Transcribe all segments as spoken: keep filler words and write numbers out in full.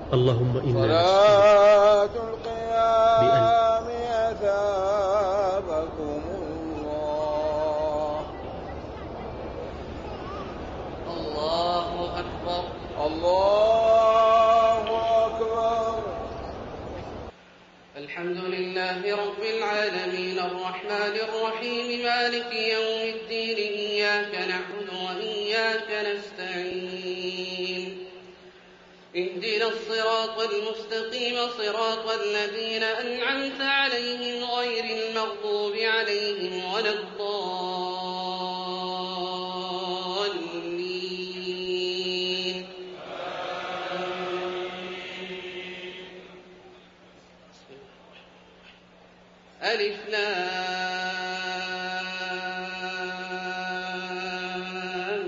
اللهم إنا صلاة القيام أثابكم الله. الله أكبر الله أكبر. الحمد لله رب العالمين الرحمن الرحيم مالك يوم الدين إياك نعبد وإياك نستعين اهدنا الصراط المستقيم صراط الذين أنعمت عليهم غير المغضوب عليهم ولا الضالين. ألف لام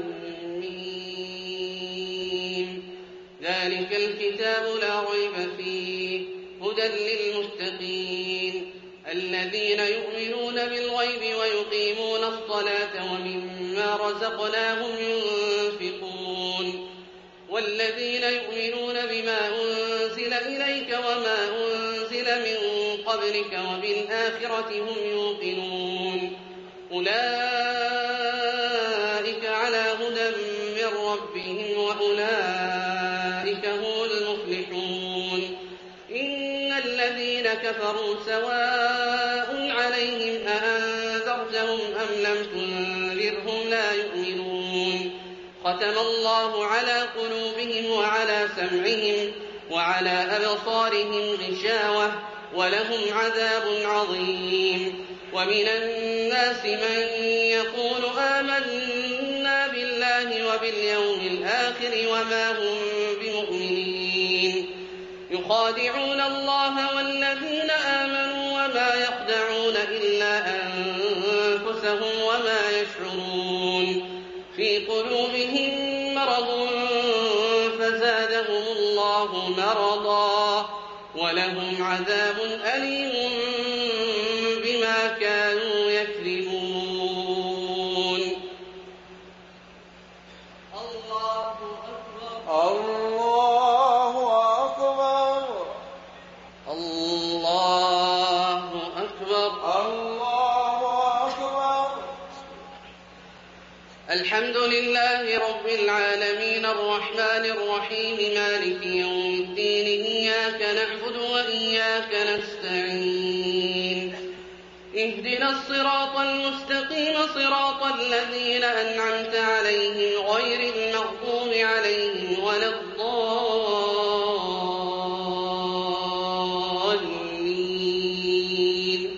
ميم ذلك الكتاب لا ريب فيه هدى للمتقين الذين يؤمنون بالغيب ويقيمون الصلاة ومما رزقناهم ينفقون والذين يؤمنون بما أنزل إليك وما أنزل من قبلك وبالآخرة هم يوقنون أولئك على هدى من ربهم وأولئك هم المفلحون. إن الذين كفروا سواء عليهم أأنذرتهم أم لم تنذرهم لا يؤمنون ختم الله على قلوبهم وعلى سمعهم وعلى أبصارهم غشاوة ولهم عذاب عظيم. ومن الناس من يقول آمنا بالله وباليوم الآخر وما هم بمؤمنين يخادعون الله والذين آمنوا وما يخدعون إلا أنفسهم وما يشعرون في قلوبهم مرض فزادهم الله مرضا ولهم عذاب أليم بما كانوا يكذبون. الله أكبر الله أكبر الله أكبر الله أكبر. الحمد لله رب العالمين الرحمن الرحيم مالك يوم الدين إياك نعبد وإياك نستعين اهدنا الصراط المستقيم صراط الذين أنعمت عليهم غير المغضوب عليهم ولا الضالين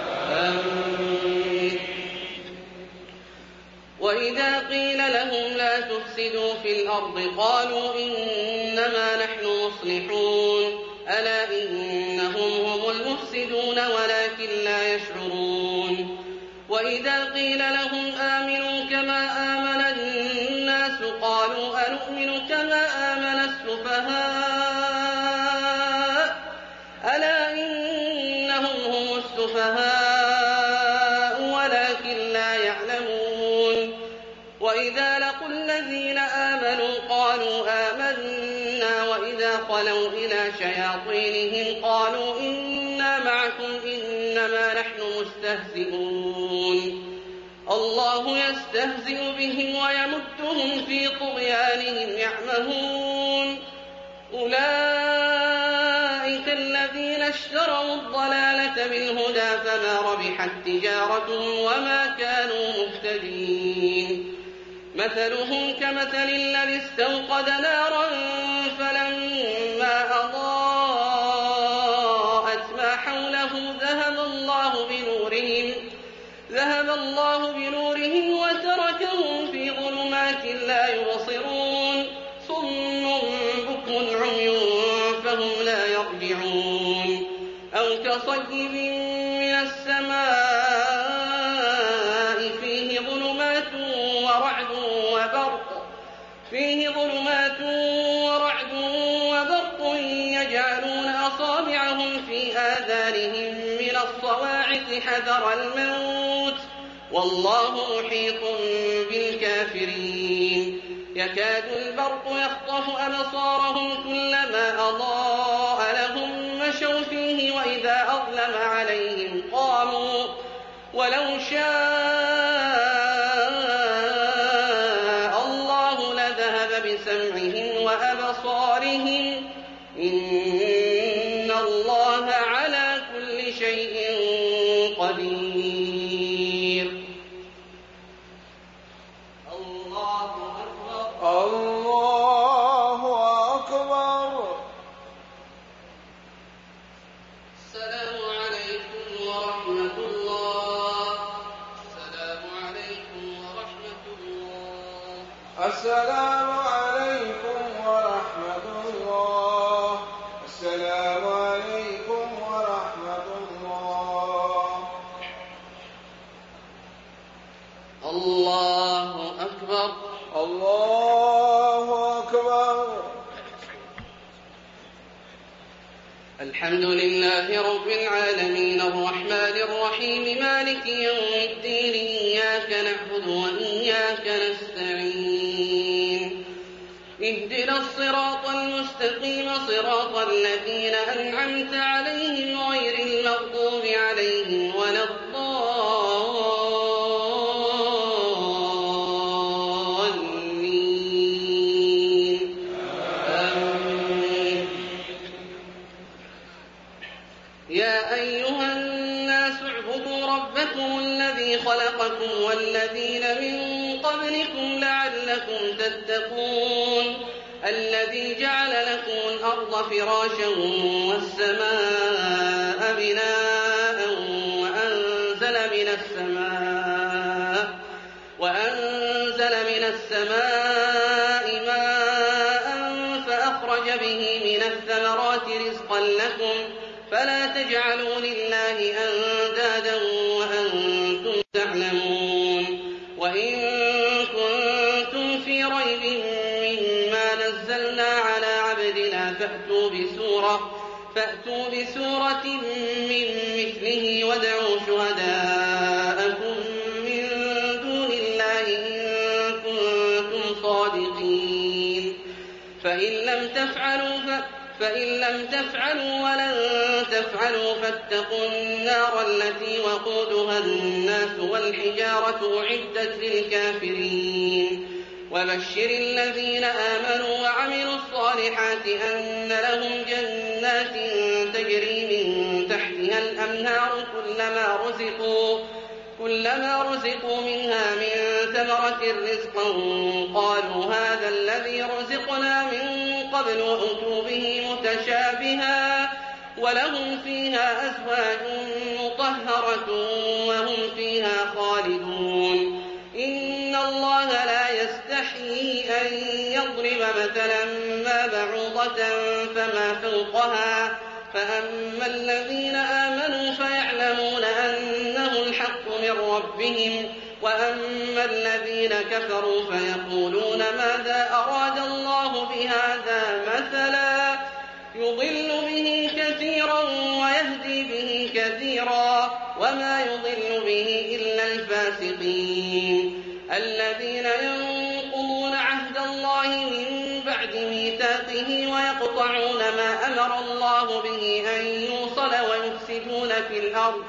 آمين. وإذا قيل لهم لا تفسدوا في الأرض قالوا إنما نحن مصلحون ألا إنهم هم المفسدون ولكن لا يشعرون. وإذا قيل لهم آمنوا كما آمن الناس قالوا أنؤمن كما آمن السفهاء ألا إنهم هم السفهاء ولكن لا يعلمون. وإذا لقوا الذين آمنوا قالوا آمنا وإذا خلوا إلى شياطينهم قالوا إنا معكم إنما نحن مستهزئون. الله يستهزئ بهم ويمدهم في طغيانهم يعمهون. أولئك الذين اشتروا الضلالة بالهدى فما ربحت تجارتهم وما كانوا مهتدين. مثلهم كمثل الذي استوقد نارا فلما أضاءت ما حوله ذهب الله بنورهم ذهب الله بنورهم وتركهم في ظلمات لا يبصرون صم بكم عمي فهم لا يرجعون. أو كصيب من السماء فيه ظلمات ورعد وبرق فيه ظلمات ورعد وبرق يجعلون أصابعهم في آذانهم من الصواعق حذر الموت والله محيط بالكافرين. يكاد البرق يخطف أبصارهم كلما أضاء يديه وإذا أظلم عليهم قاموا ولو شاء الله لذهب بسمعهم وأبصارهم إن الله على كل شيء قدير. الله أكبر. الله أكبر. السلام عليكم ورحمة الله. السلام عليكم ورحمة الله. السلام عليكم ورحمة الله. السلام عليكم ورحمة الله. الله أكبر. الله أكبر. الحمد لله رب العالمين الرحمن الرحيم مالك يوم الدين إياك نعبد وإياك نستعين اهدنا الصراط المستقيم صراط الذين أنعمت عليهم غير المغضوب عليهم ولا الضالين آمين. يا أيها الناس اعبدوا ربكم الذي خلقكم والذين من قبلكم لعلكم تتقون الذي جعل لكم الأرض فراشا والسماء بناء وأنزل من السماء وأنزل من السماء ماء فأخرج به من الثمرات رزقا لكم فلا تجعلوا لله أندادا وأنتم تعلمون. وإن كنتم في ريب مما نزلنا على عبدنا فأتوا بسورة, فأتوا بسورة من مثله وادعوا شهداءكم من دون الله إن كنتم صادقين. فإن لم تفعلوا فإن لم تفعلوا ولن تفعلوا فاتقوا النار التي وقودها الناس والحجارة أعدت للكافرين. وبشر الذين آمنوا وعملوا الصالحات أن لهم جنات تجري من تحتها الأنهار كلما رزقوا كلما رزقوا منها من ثمرة رزقا قالوا هذا الذي رزقنا من قبل وأتوا به متشابها ولهم فيها أزواج مطهرة وهم فيها خالدون. إن الله لا يستحيي أن يضرب مثلا ما بعوضة فما فوقها فأما الذين آمنوا فيعلمون أنه الحق من ربهم وأما الذين كفروا فيقولون ماذا أراد الله بهذا مثلا يضل به كثيرا ويهدي به كثيرا وما يضل به إلا الفاسقين الذين ينقضون عهد الله من بعد ميثاقه ويقطعون ما أمر الله به أن يوصل ويفسدون في الأرض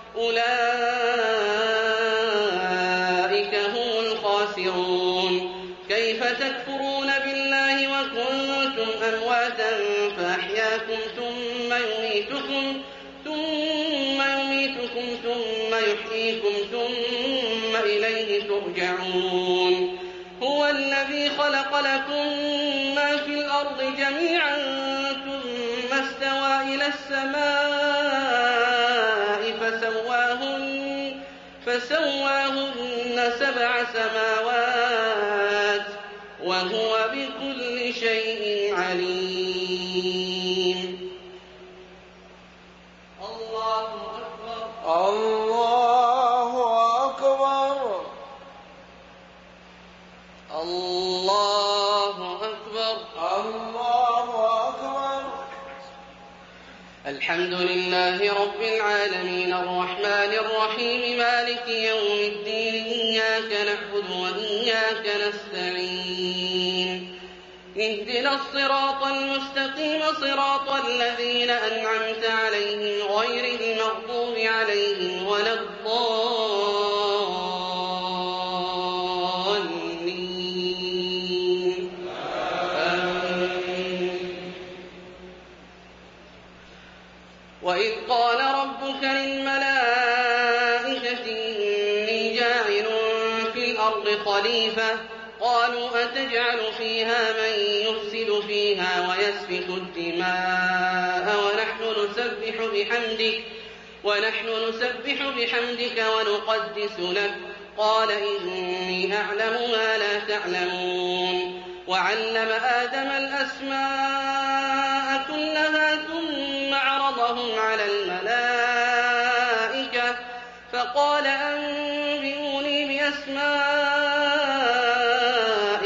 أولئك هم الخاسرون. كيف تكفرون بالله وكنتم أمواتا فأحياكم ثم يميتكم ثم يميتكم ثم يحييكم ثم إليه ترجعون. هو الذي خلق لكم ما في الأرض جميعا ثم استوى إلى السماء فسواهن, فسواهن سبع سماوات وهو بكل شيء عليم. الله أكبر. الله أكبر. الله أكبر. الله أكبر. الحمد لله رب العالمين الرحمن الرحيم مالك يوم الدين إياك نعبد وإياك نستعين اهدنا الصراط المستقيم صراط الذين أنعمت عليهم الضالين آمين. وإذ قال ربك للملائكة إني جاعل في الأرض خليفة قالوا أتجعل فيها من يفسد فيها ويسفك الدماء ونحن نسبح بحمدك ونحن نسبح بحمدك ونقدس لك قال إني أعلم ما لا تعلمون. وعلم آدم الأسماء كلها ثم عرضهم على الملائكة فقال أنبئوني بأسماء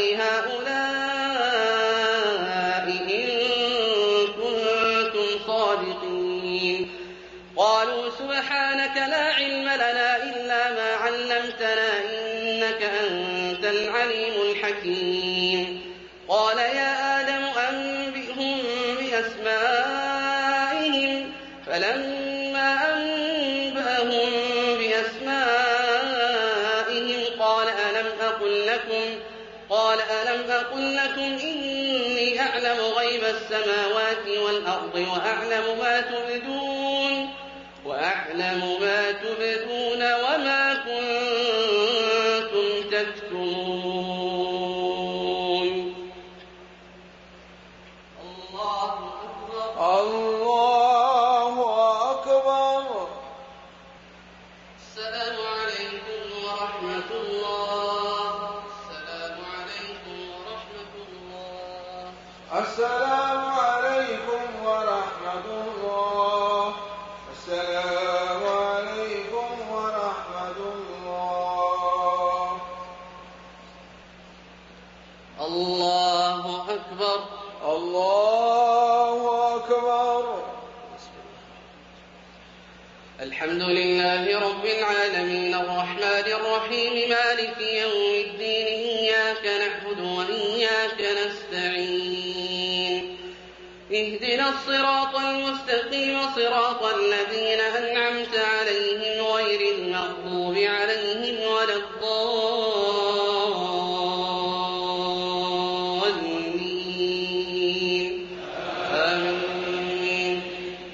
هؤلاء إن كنتم صادقين. قالوا سبحانك لا علم لنا إلا ما علمتنا إنك أنت العليم الحكيم. قال يا آدم أنبئهم بأسمائهم فلما أنبأهم بأسمائهم قال ألم أقل لكم قال ألم أقل لكم إني أعلم غيب السماوات والأرض وأعلم ما تبدون وأعلم ما تبدون وما كنتم تكتمون. الله أكبر. الله أكبر. السلام عليكم ورحمة الله. السلام عليكم ورحمة الله. السلام عليكم ورحمة الله. السلام عليكم ورحمة الله. الله أكبر. الله أكبر. الحمد لله رب العالمين الرحمن الرحيم مالك يوم الدين إياك نعبد وإياك نستعين اهدنا الصراط المستقيم صراط الذين أنعمت عليهم غير المغضوب عليهم ولا الضالين آمين.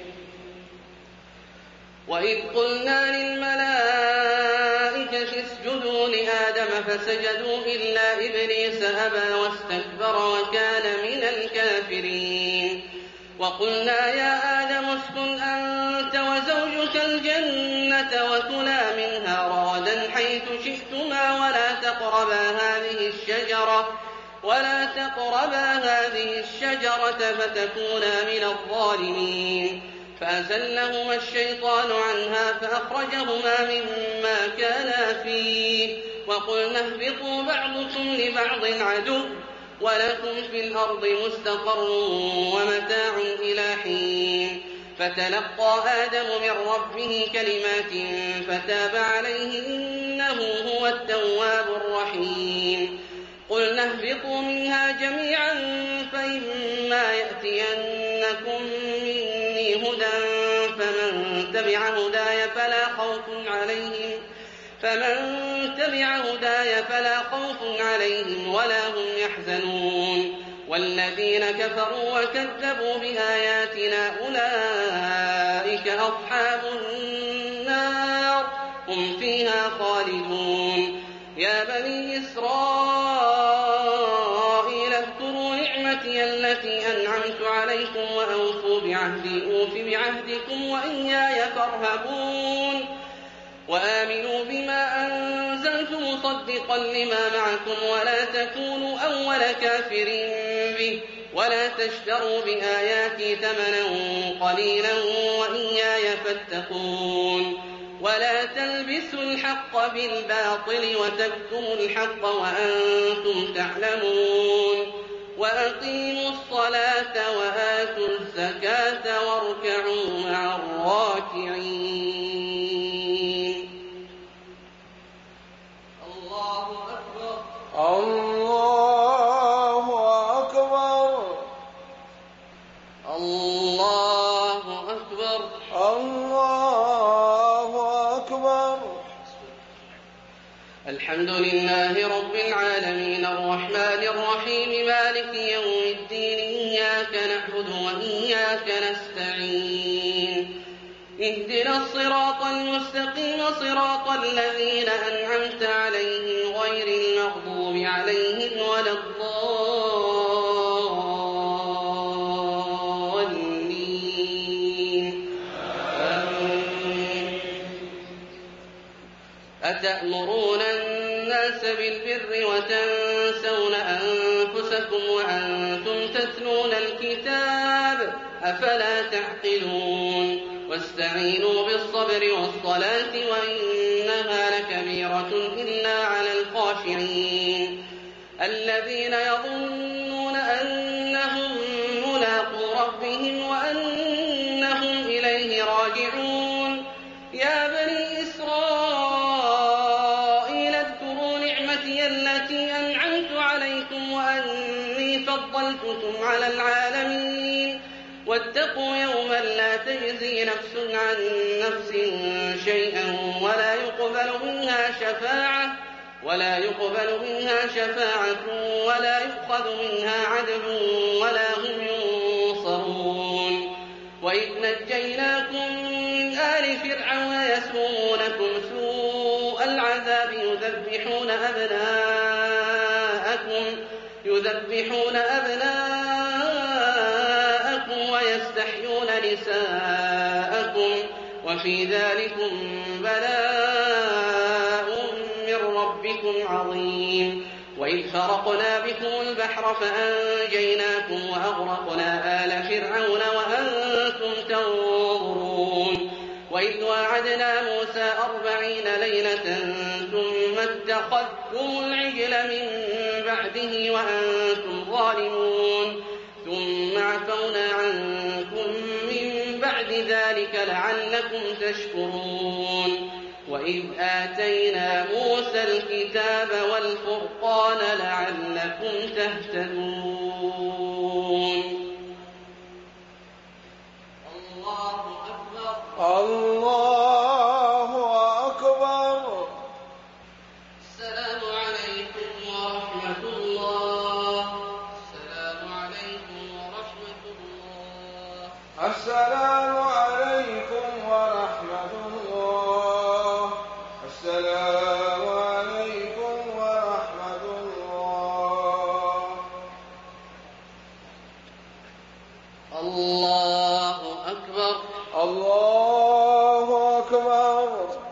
وإذ قلنا للملائكة اسجدوا لآدم فسجدوا إلا إبليس أبى واستكبر وكان من الكافرين. وقلنا يا آدم اسكن أنت وزوجك الجنة وكلا منها رغدا حيث شئتما ولا تقربا هذه الشجرة ولا تقربا هذه الشجرة فتكونا من الظالمين. فأزلهما الشيطان عنها فأخرجهما مما كانا فيه وقلنا اهبطوا بعضكم لبعض عدو ولكم في الأرض مستقر ومتاع إلى حين. فتلقى آدم من ربه كلمات فتاب عليه إنه هو التواب الرحيم. قلنا اهبطوا منها جميعا فإما يأتينكم مني هدى فمن تبع هداي فلا خوف عليهم فمن تبع هداي فلا خوف عليهم ولا هم يحزنون. والذين كفروا وكذبوا بآياتنا أولئك أصحاب النار هم فيها خالدون. يا بني إسرائيل اذكروا نعمتي التي أنعمت عليكم وأوفوا بعهدي أوف بعهدكم وإياي فارهبون. وآمنوا بما أنزلت مصدقا لما معكم ولا تكونوا أول كافر به ولا تشتروا بآياتي ثمنا قليلا وإياي فاتقون. ولا تلبسوا الحق بالباطل وتكتموا الحق وأنتم تعلمون. وأقيموا الصلاة وآتوا الزكاة واركعوا مع الراكعين. الله أكبر. الله أكبر. الله أكبر. الله أكبر. الحمد لله رب العالمين الرحمن الرحيم مالك يوم الدين إياك نعبد وإياك نستعين اهدنا الصراط المستقيم صراط الذين أنعمت عليهم غير المغضوب عليهم ولا الضالين آمين. أتأمرون الناس بالبر وتنسون أنفسكم وأنتم تتلون الكتاب أفلا تعقلون واستعينوا بالصبر والصلاة وإنها لكبيرة إلا على الخاشعين الذين يظنون أنهم ملاقو ربهم وأنهم إليه راجعون يا بني إسرائيل اذكروا نعمتي التي أنعمت عليكم وأني فضلتكم على العالمين واتقوا يوما لا تجزي نفس عن نفس شيئا ولا يقبل منها شفاعة ولا يقبل منها شفاعة ولا يؤخذ منها عدل ولا هم ينصرون وإذ نجيناكم من آل فرعون يسومونكم سوء العذاب يذبحون أبناءكم يذبحون أبناءكم ويستحيون نساءكم وفي ذلكم بلاء من ربكم عظيم وإذ فرقنا بكم البحر فأنجيناكم وأغرقنا آل فرعون وأنتم تنظرون وإذ واعدنا موسى أربعين ليلة ثم اتخذتم العجل من بعده وأنتم ظالمون ثم عفونا عنكم من بعد ذلك لعلكم تشكرون وإذ آتينا موسى الكتاب والفرقان لعلكم تهتدون الله أكبر الله أكبر. السلام عليكم ورحمة الله. السلام عليكم ورحمة الله. السلام عليكم ورحمة الله. السلام عليكم ورحمة الله. الله أكبر. الله أكبر.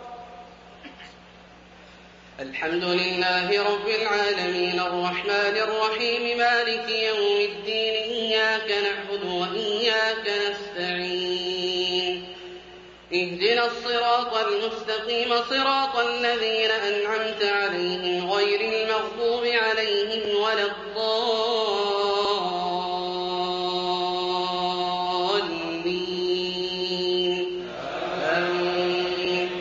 الحمد لله رب العالمين الرحمن الرحيم مالك يوم الدين إياك نعبد وإياك نستعين اهدنا الصراط المستقيم صراط الذين أنعمت عليهم غير المغضوب عليهم ولا الضالين آمين.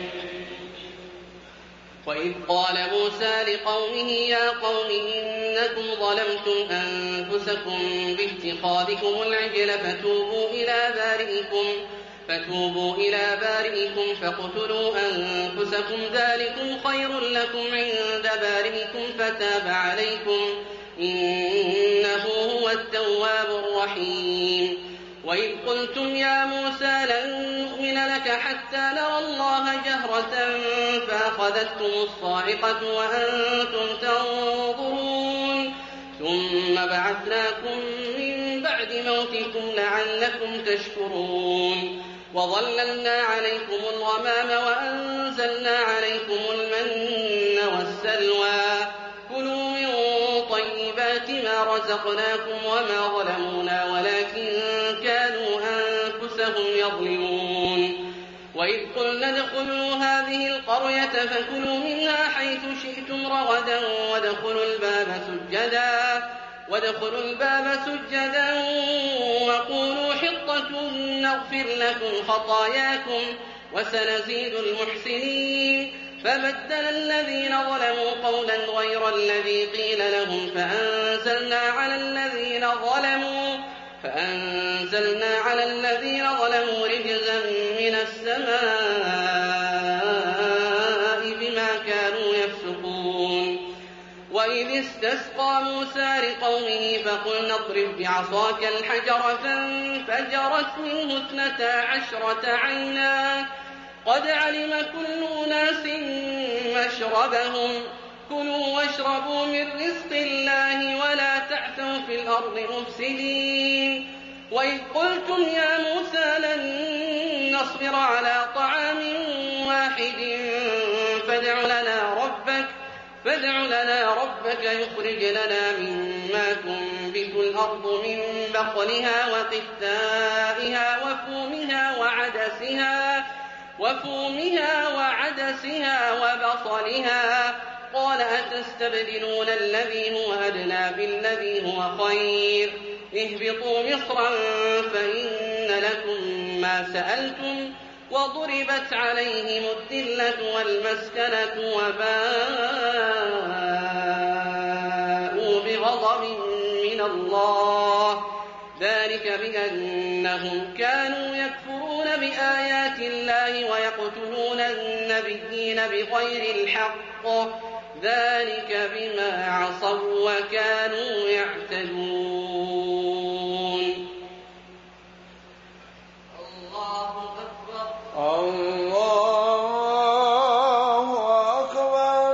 وإذ قال موسى لقومه يا قوم إنكم ظلمتم أنفسكم باتخاذكم العجل فتوبوا إلى بارئكم فتوبوا إلى بارئكم فاقتلوا أنفسكم ذلكم خير لكم عند بارئكم فتاب عليكم إنه هو التواب الرحيم. وإذ قلتم يا موسى لن نؤمن لك حتى نرى الله جهرة فأخذتكم الصاعقة وأنتم تنظرون ثم بعثناكم من بعد موتكم لعلكم تشكرون وظللنا عليكم الغمام وأنزلنا عليكم المن والسلوى كلوا من طيبات ما رزقناكم وما ظلمونا ولكن كانوا أنفسهم يظلمون. وإذ قلنا ادخلوا هذه القرية فكلوا منها حيث شئتم رغدا وادخلوا الباب سجدا وادخلوا الباب سجدا وقولوا حطة نغفر لكم خطاياكم وسنزيد المحسنين. فبدل الذين ظلموا قولا غير الذي قيل لهم فأنزلنا على الذين ظلموا فأنزلنا على الذين ظلموا رجزا من السماء بما كانوا يفسقون. استسقى موسى لقومه فقلنا اضرب بعصاك الحجر فانفجرت منه اثنتا عشرة عينا قد علم كل أناس مشربهم كلوا واشربوا من رزق الله ولا تعثوا في الأرض مفسدين وإذ قلتم يا موسى لن نصبر على طعام واحد فادع لنا ربك فادع لنا ربك يخرج لنا مما تنبت الأرض من بقلها وقثائها وفومها وعدسها وفومها وعدسها وبصلها قال أتستبدلون الذي هو أدنى بالذي هو خير اهبطوا مصرا فإن لكم ما سألتم وضربت عليهم الذلة والمسكنة وباءوا بغضب من الله ذلك بأنهم كانوا يكفرون بآيات الله ويقتلون النبيين بغير الحق ذلك بما عصوا وكانوا يعتدون. الله أكبر. الله أكبر.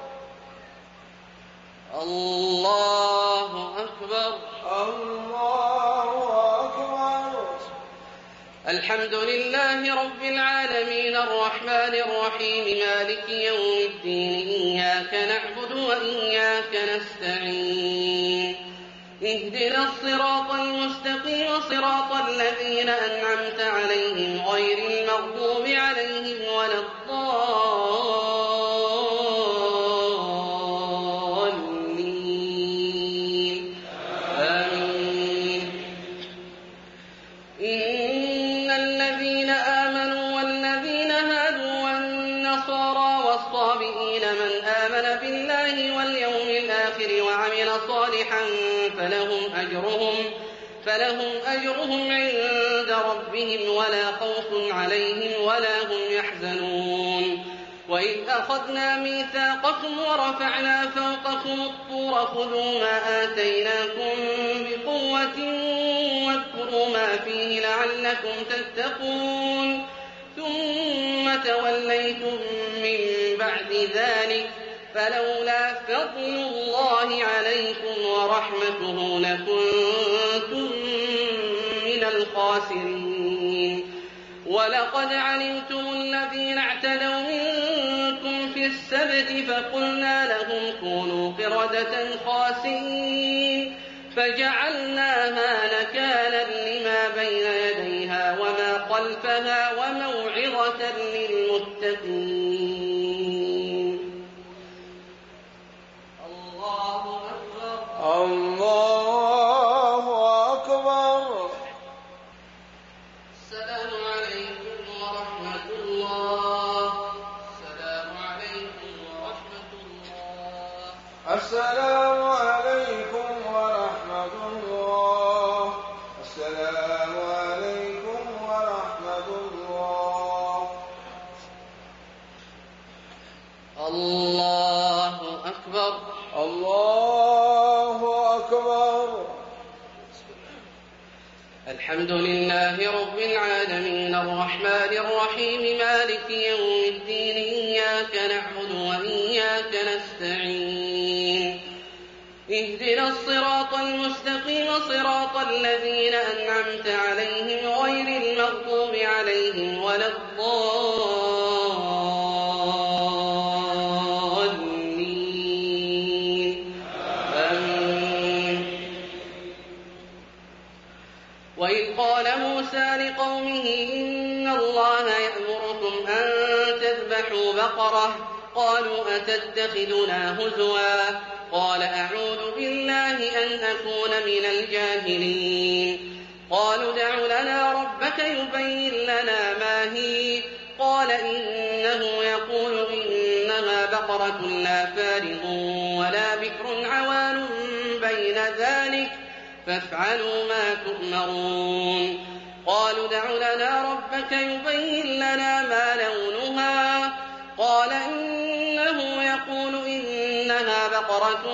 الله أكبر. الله أكبر. الحمد لله رب العالمين الرحمن الرحيم مالك يوم الدين إياك نعبد وإياك نستعين اهدنا الصراط المستقيم صراط الذين أنعمت عليهم غير المغضوب عليهم ولا الضالين آمين. إن الذين آمنوا والذين هادوا والنصارى والصابئين من آمن بالله واليوم الآخر وعمل صالحا فلهم أجرهم فلهم أجرهم عند ربهم ولا خوف عليهم ولا هم يحزنون. وإذ أخذنا ميثاقكم ورفعنا فوقكم الطور خذوا ما آتيناكم بقوة واذكروا ما فيه لعلكم تتقون ثم توليتم من بعد ذلك فلولا فضل الله عليكم ورحمته لكنتم من الخاسرين. ولقد علمتم الذين اعتدوا منكم في السبت فقلنا لهم كونوا قردة خاسئين فجعلناها نكالا لما بين يديها وما خلفها وموعظة للمتقين. الله أكبر. الله أكبر. السلام عليكم ورحمة الله. السلام عليكم ورحمة الله. السلام عليكم ورحمة الله. السلام عليكم ورحمة الله. الله أكبر. الله أكبر. الحمد لله رب العالمين الرحمن الرحيم مالك يوم الدين إياك نعبد وإياك نستعين اهدنا الصراط المستقيم صراط الذين أنعمت عليهم غير المغضوب عليهم ولا الضالين آمين. وإذ قال موسى لقومه إن الله يأمركم أن تذبحوا بقرة قالوا أتتخذنا هزوا قال أعوذ بالله أن أكون من الجاهلين. قالوا ادع لنا ربك يبين لنا ما هي قال إنه يقول إنها بقرة لا فارغ ولا بكر عوان بين ذلك فافعلوا ما تؤمرون. قالوا ادع لنا ربك يبين لنا ما لونها قال إنه يقول إنها بقرة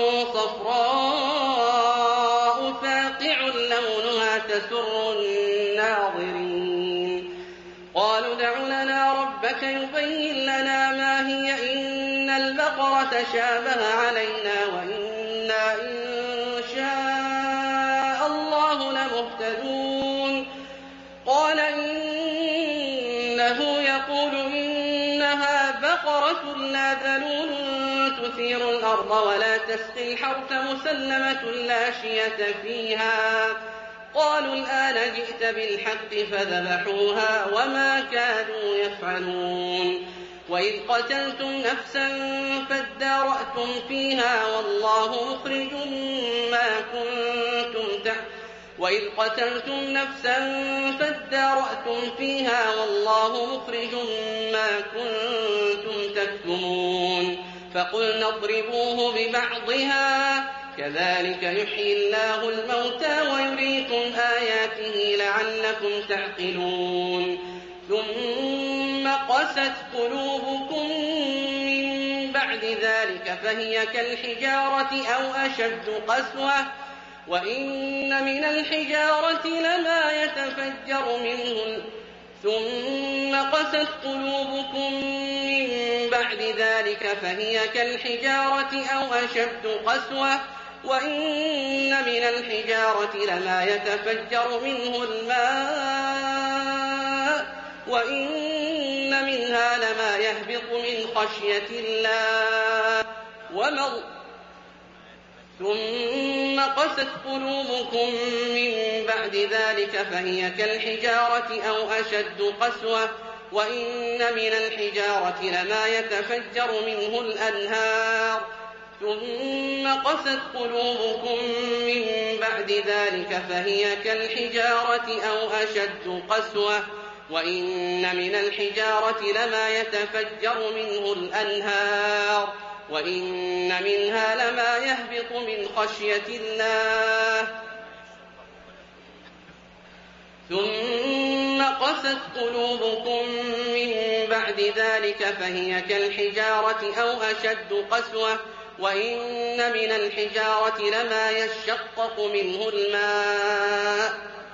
صفراء فاقع لونها تسر الناظرين قالوا ادع لنا ربك يبين لنا ما هي إن البقرة تشابه علينا وإنا إن شاء الله لمهتدون قال إنه يقول إنها بقرة لا ذلول تثير الأرض ولا تسقي الحرث مسلمة لا شية فيها قالوا الآن جئت بالحق فذبحوها وما كانوا يفعلون وإذ قتلتم نفسا فادارأتم فيها والله مخرج ما كنتم تعملون وإذ قتلتم نفسا فادارأتم فيها والله مخرج ما كنتم تكتمون فقلنا اضربوه ببعضها كذلك يحيي الله الموتى ويريكم آياته لعلكم تعقلون ثم قست قلوبكم من بعد ذلك فهي كالحجارة أو أشد قسوة وإن من الحجارة لما يتفجر منه ثم قست قلوبكم من بعد ذلك فهي كالحجارة أو أشد قسوة وإن من الحجارة لما يتفجر منه الماء وإن منها لما يهبط من خشية الله وما ثم قست قلوبكم من بعد ذلك فهي كالحجارة أو أشد قسوة وإن من الحجارة لما يتفجر منه الأنهار ثم قست قلوبكم من بعد ذلك فهي كالحجارة أو أشد قسوة وإن من الحجارة لما يتفجر منه الأنهار وإن منها لما يهبط من خشية الله ثم قست قلوبكم من بعد ذلك فهي كالحجارة أو أشد قسوة وإن من الحجارة لما يشقق منه الماء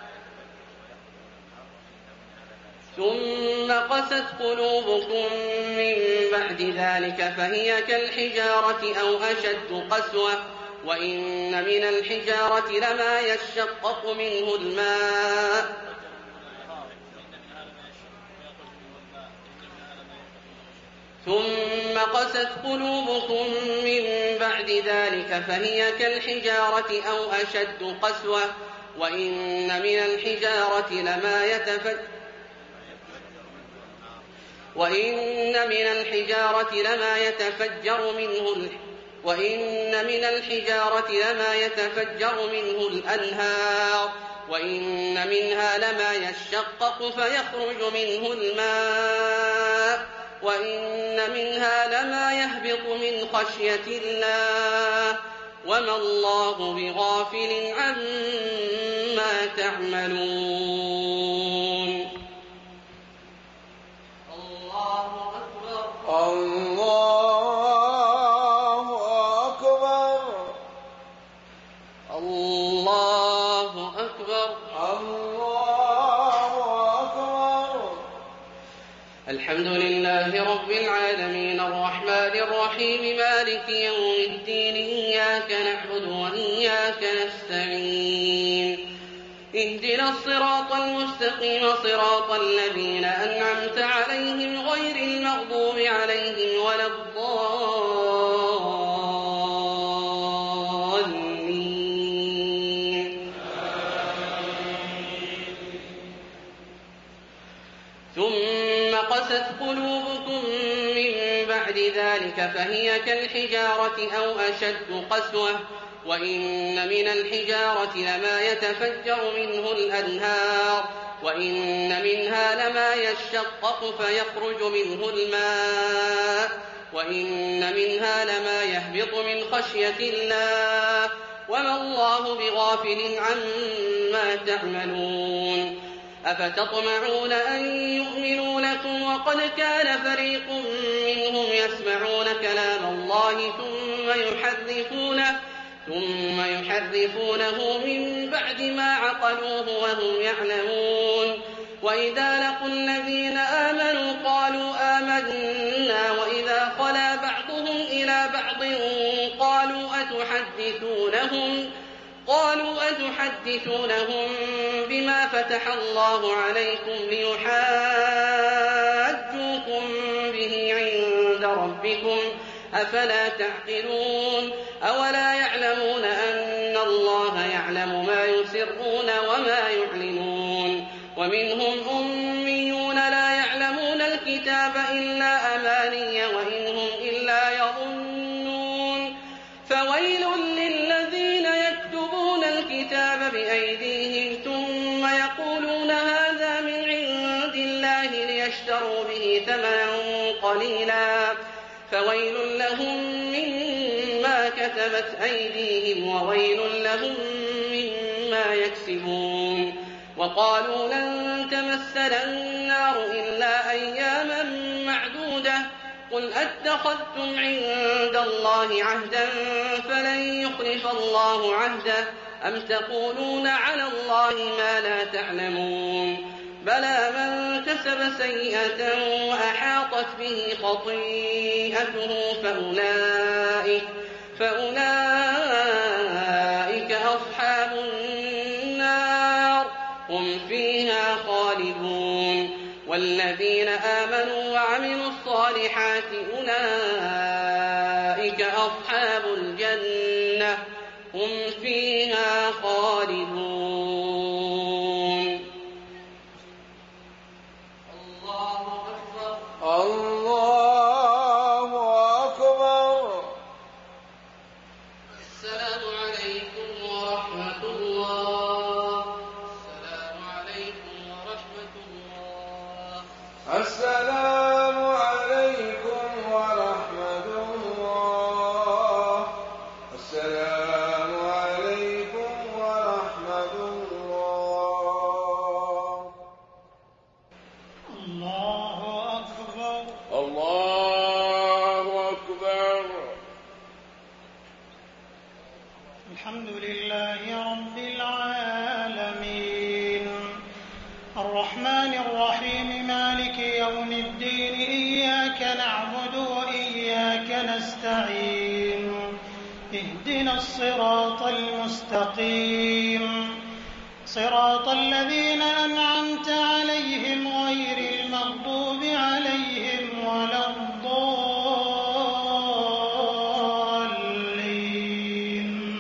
ثم قست قلوبكم من بعد ذلك فهي كالحجارة أو أشد قسوة وإن من الحجارة لما يشقق منه الماء ثم قست قلوبكم من بعد ذلك فهي كالحجارة أو أشد قسوة وإن من الحجارة لما يتفجر وإن من الحجارة لما يتفجر منه وإن من الحجارة لما يتفجر منه الأنهار وإن منها لما يشقق فيخرج منه الماء وإن منها لما يهبط من خشية الله وما الله بغافل عما تعملون الله أكبر الله أكبر الله أكبر الله أكبر الحمد لله رب العالمين الرحمن الرحيم مالك يوم الدين إياك نعبد وإياك نستعين اهدنا الصراط المستقيم صراط الذين أنعمت عليهم غير المغضوب عليهم ولا الضالين ثم قست قلوبكم من بعد ذلك فهي كالحجارة أو أشد قسوة وإن من الحجارة لما يتفجر منه الأنهار وإن منها لما يشقق فيخرج منه الماء وإن منها لما يهبط من خشية الله وما الله بغافل عما تعملون أفتطمعون أن يؤمنوا لكم وقد كان فريق منهم يسمعون كلام الله ثم يحرفونه ثم يحرفونه من بعد ما عقلوه وهم يعلمون وإذا لقوا الذين آمنوا قالوا آمنا وإذا خلا بعضهم إلى بعض قالوا أتحدثونهم قالوا أتحدثونهم بما فتح الله عليكم ليحاجوكم به عند ربكم أفلا تعقلون أولا يعلمون أن الله يعلم ما يسرون وما يعلنون ومنهم أميون لا يعلمون الكتاب إلا أماني وإن هم إلا يظنون فويل للذين يكتبون الكتاب بأيديهم ثم يقولون هذا من عند الله ليشتروا به ثمنا قليلا فويل لهم مما كتبت أيديهم وويل لهم مما يكسبون وقالوا لن تمسنا النار إلا أياما معدودة قل أتخذتم عند الله عهدا فلن يخلف الله عهده أم تقولون على الله ما لا تعلمون بلى من كسب سيئة وأحاطت به خطيئته فأولئك, فأولئك أصحاب النار هم فيها خالدون والذين آمنوا وعملوا الصالحات أولئك أصحاب الجنة هم فيها خالدون الله أكبر الله أكبر السلام عليكم ورحمة الله السلام عليكم ورحمة الله السلام عليكم ورحمة الله السلام عليكم ورحمة الله الله أكبر الله أكبر الحمد لله رب العالمين الرحمن الرحيم مالك يوم الدين إياك نعبد وإياك نستعين اهدنا الصراط المستقيم صراط الذين أنعمت عليهم غير المغضوب عليهم ولا الضالين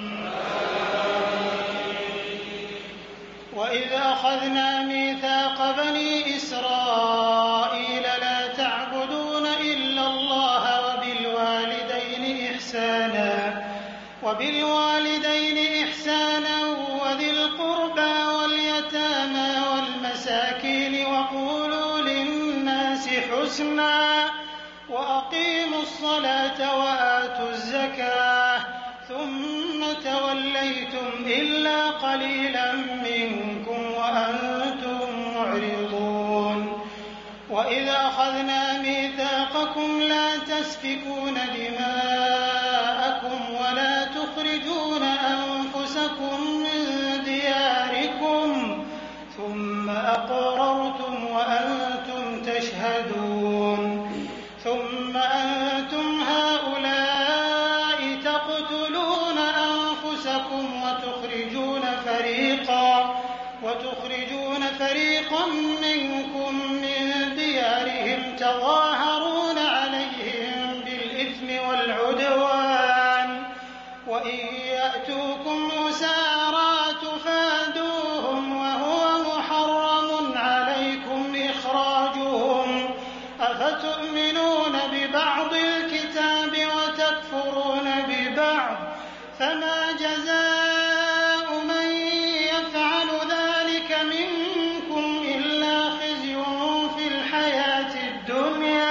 وإذ أخذنا ميثاق بني إسرائيل لا تعبدون إلا الله وبالوالدين إحسانا وبالوالدين إحسانا وذي القربى واليتامى والمساكين وقولوا للناس حسنا وأقيموا الصلاة وآتوا الزكاة ثم توليتم إلا قليلا منكم وأنتم معرضون وإذ أخذنا ميثاقكم لا تسفكون دماءكم ولا تخرجون أنفسكم من دياركم ثم أقررتم وأنتم تشهدون ثم أنتم هؤلاء تقتلون أنفسكم وتخرجون فريقا وتخرجون فريقا منكم من ديارهم تظاهرون عليهم بالإثم والعدوان وإن يأتوكم أسارى تفادوهم وهو محرم عليكم إخراجهم أفتؤمنون ببعض الكتاب وتكفرون ببعض فما جزاء من يفعل ذلك منكم إلا خزي في الحياة الدنيا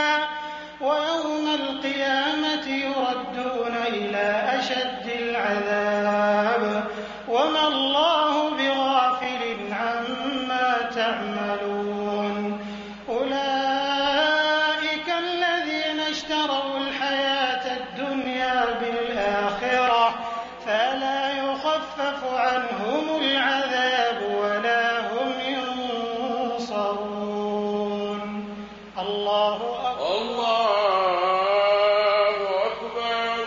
الله أكبر. الله أكبر.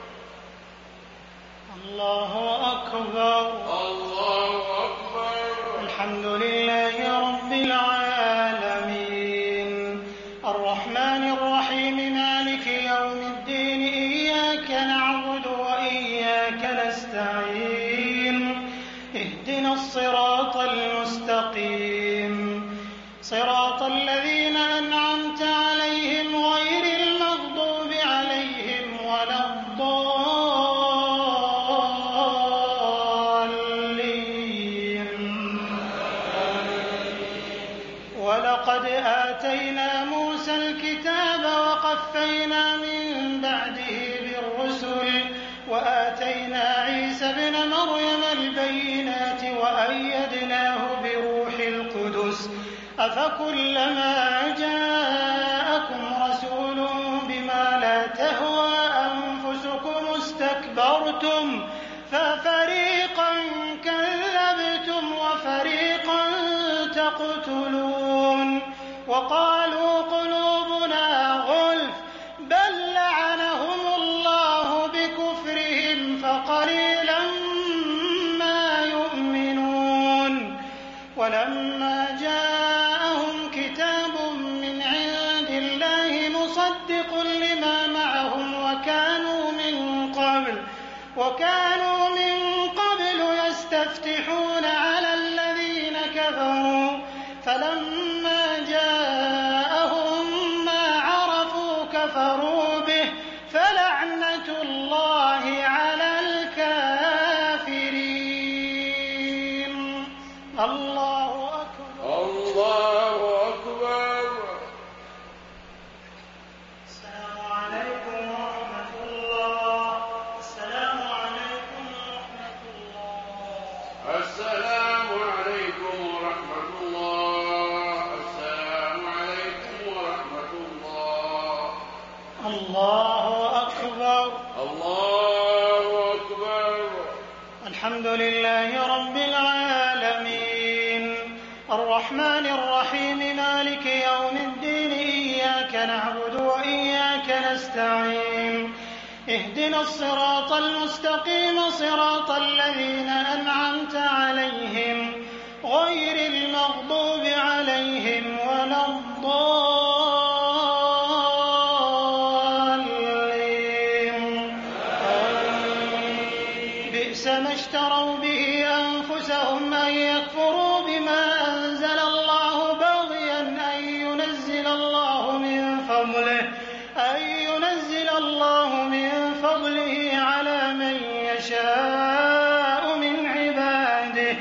الله أكبر. الله أكبر. الحمد لله رب العالمين الرحمن الرحيم مالك يوم الدين إياك نعبد وإياك نستعين اهدنا الصراط المستقيم صراط الذين أنعمت عليهم غير المغضوب عليهم ولا الضالين. ولقد آتينا موسى الكتاب وقفينا من بعده بالرسل وآتينا عيسى ابن مريم البينات وأيدناه بروح القدس أفكلما جاءكم رسول بما لا تهوى أنفسكم استكبرتم ففريقا كذبتم وفريقا تقتلون وقالوا قلوبنا غلف بل لعنهم الله بكفرهم فقليلا ما يؤمنون. ولما جاءهم كتاب من عند الله مصدق لما معهم وكانوا من قبل وكانوا من قبل يستفتحون على الذين كفروا فلما جاءهم ما عرفوا كفروا به فلعنة الله على الكافرين. الله أكبر. الله أكبر. السلام عليكم ورحمة الله. السلام عليكم ورحمة الله. السلام عليكم ورحمة الله. السلام عليكم ورحمة الله. الله أكبر. الله أكبر. الحمد لله رب العالمين الرحمن الرحيم مالك يوم الدين إياك نعبد وإياك نستعين اهدنا الصراط المستقيم صراط الذين أنعمت عليهم غير المغضوب عليهم ولا الضالين. بئس ما اشتروا به أنفسهم أن يكفروا بما أنزل الله بغيا أن ينزل الله من فضله أن ينزل الله من فضله على من يشاء من عباده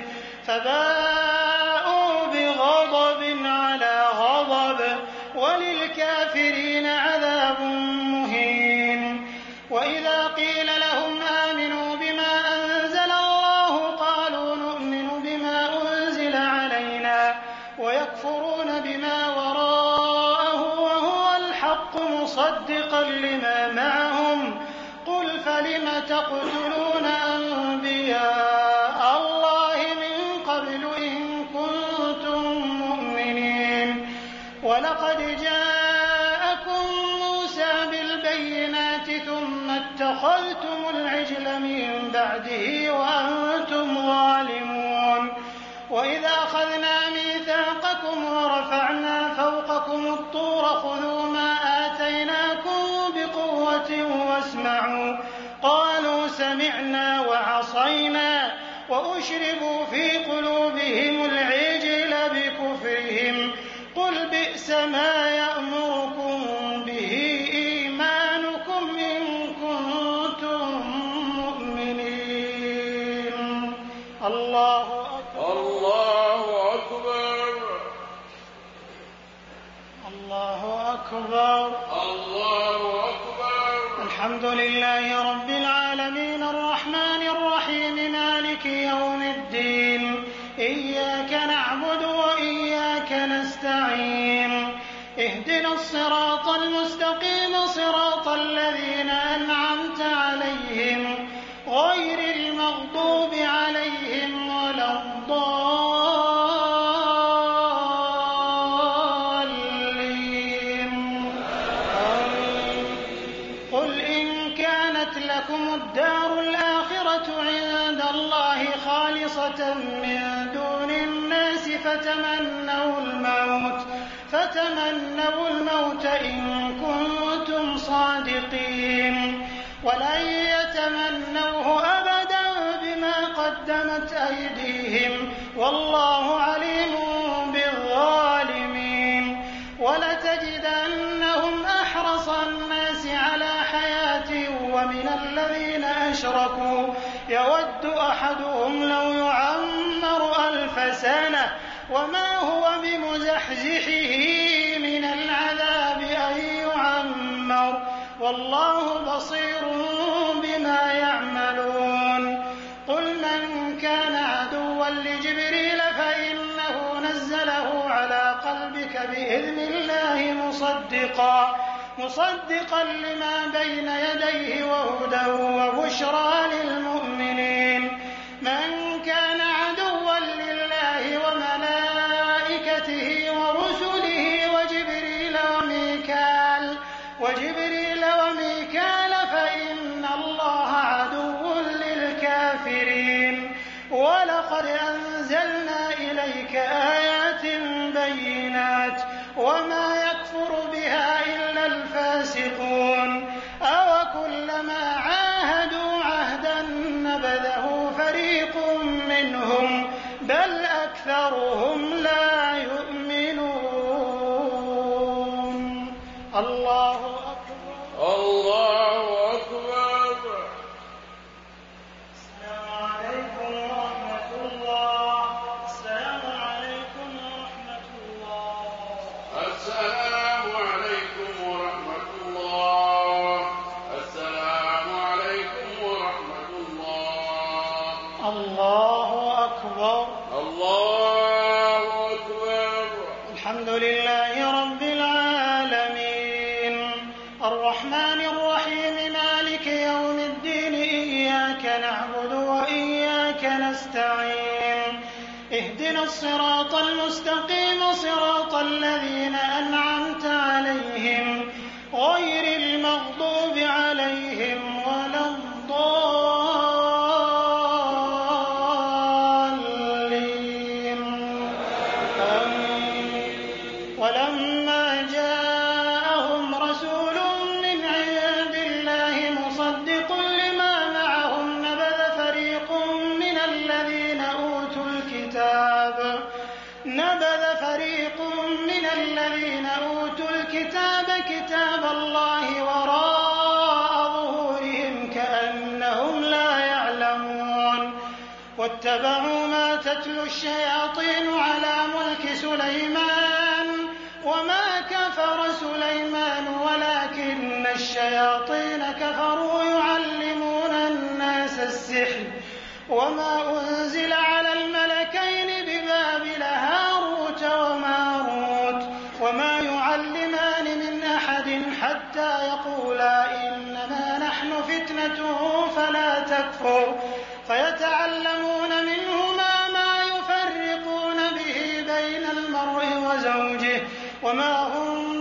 فباءوا بغضب على غضب وللكافرين عذاب مهين. وإذا قيل لهم آمنوا بما أنزل الله قالوا نؤمن بما أنزل علينا ويكفرون بما وراءه وهو الحق مصدقا لما معهم قل فلم تقتلون أنبياء الله من قبل إن كنتم مؤمنين. ولقد جاءكم موسى بالبينات ثم اتخذتم العجل من بعده وأنتم ظالمون. وإذا أخذنا ميثاقكم ورفعنا فوقكم الطور خذوا ما آتيناكم بقوة واسمعوا قالوا سمعنا وعصينا وأشربوا في قلوبهم العجل بكفرهم قل بئس ما يأمركم به إيمانكم إن كنتم مؤمنين. الله أكبر. الله أكبر. الله أكبر. الله أكبر. الحمد لله رب العالمين الرحمن الرحيم مالك يوم الدين إياك نعبد وإياك نستعين اهدنا الصراط المستقيم صراط الذين أنعمت عليهم غير المغضوب عليهم ولا الضالين. آلهة من دون الناس فتمنوا الموت فتمنوا الموت إن كنتم صادقين ولن يتمنوه أبدا بما قدمت أيديهم والله عليم بالظالمين ولتجدنهم أحرص الناس على حياة ومن الذين أشركوا يود أحدهم لو يعمر ألف سنة وما هو بمزحزحه من العذاب أن يعمر والله بصير بما يعملون قل من كان عدوا لجبريل فإنه نزله على قلبك بإذن الله مصدقا مصدقا لما بين يديه وهدى وبشرى للمؤمنين من كان عدوا لله وملائكته ورسله وجبريل وميكال وجبريل وميكال فإن الله عدو للكافرين ولقد أنزلنا إليك آيات بينات وما يكفر بها إلا الفاسقون أوكلما عاهدوا عهدا نبذه فريق منهم بل أكثرهم لا يؤمنون الله أكبر الله أكبر. السلام عليكم ورحمة الله. السلام عليكم ورحمة الله. السلام عليكم ورحمة الله. السلام عليكم ورحمة الله. الله أكبر. الله أكبر. الحمد لله رب العالمين الرحمن الرحيم مالك يوم الدين إياك نعبد وإياك نستعين اهدنا الصراط المستقيم صراط الذين أنعمت عليهم غير المغضوب عليهم ولا الضالين آمين. ولما جاءهم رسول من عند الله مصدق لما معهم نبذ فريق من الذين أوتوا الكتاب نبذ فريق من الذين أوتوا الكتاب كتاب الله وراء ظهورهم كأنهم لا يعلمون واتبعوا ما تتلو الشياطين على ملك سليمان وما كفر سليمان ولكن الشياطين كفروا يعلمون الناس السحر وما أنزل على الملكين ببابل هاروت وماروت وما يعلمان من أحد حتى يقولا إنما نحن فتنة فلا تكفر فيتعلمون منهما ما يفرقون به بين المرء وزوجه وما هم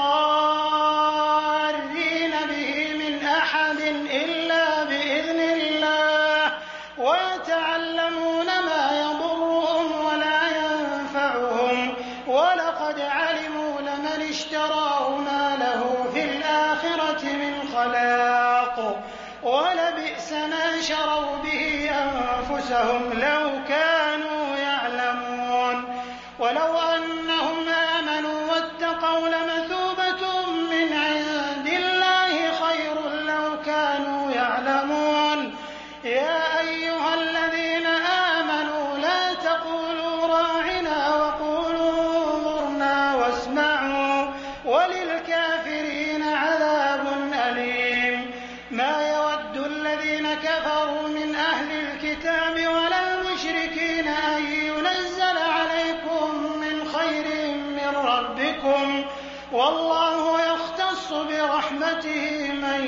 بضارين به من أحد إلا بإذن الله ويتعلمون ما يضرهم ولا ينفعهم ولقد علموا لمن اشتراه ما له في الآخرة من خلاق ولبئس ما شروا به أنفسهم لو كانوا يعلمون ولو أنهم آمنوا واتقوا لمثوبة من عند الله خير لو كانوا يعلمون يا أيها الذين آمنوا لا تقولوا راعنا وقولوا انظرنا واسمعوا وللكافرين عذاب أليم ما يود الذين كفروا من أهل الكتاب ولا المشركين أن ينزل عليكم من خير من ربكم والله يختص برحمته من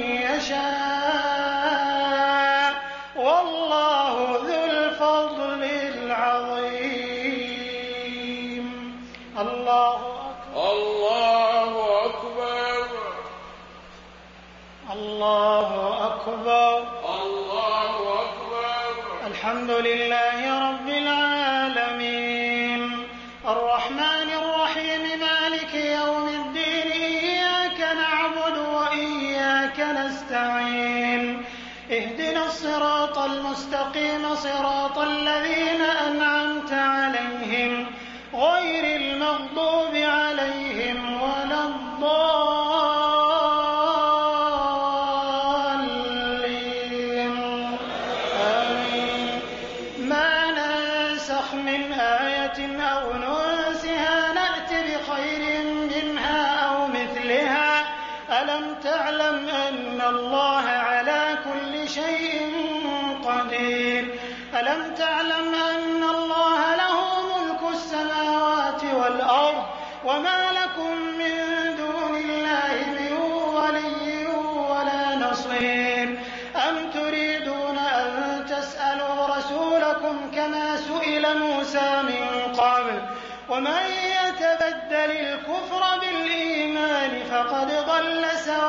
يشاء والله ذو الفضل العظيم. الله أكبر. الله أكبر. الله أكبر. الله أكبر. الحمد لله رب الرحمن الرحيم مالك يوم الدين إياك نعبد وإياك نستعين اهدنا الصراط المستقيم صراط الذين أنعمت عليهم غير المغضوب عليهم ولا الضالين آمين. ما ننسخ من آية أو ننسها نأت بخير منها أو مثلها ألم تعلم أن الله على كل شيء قدير ألم تعلم أن الله له ملك السماوات والأرض وما لكم من دون الله من ولي ولا نصير أم تريدون أن تسألوا رسولكم كما سئل موسى من قبل ومن يتبدل الكفر بالإيمان فقد ضل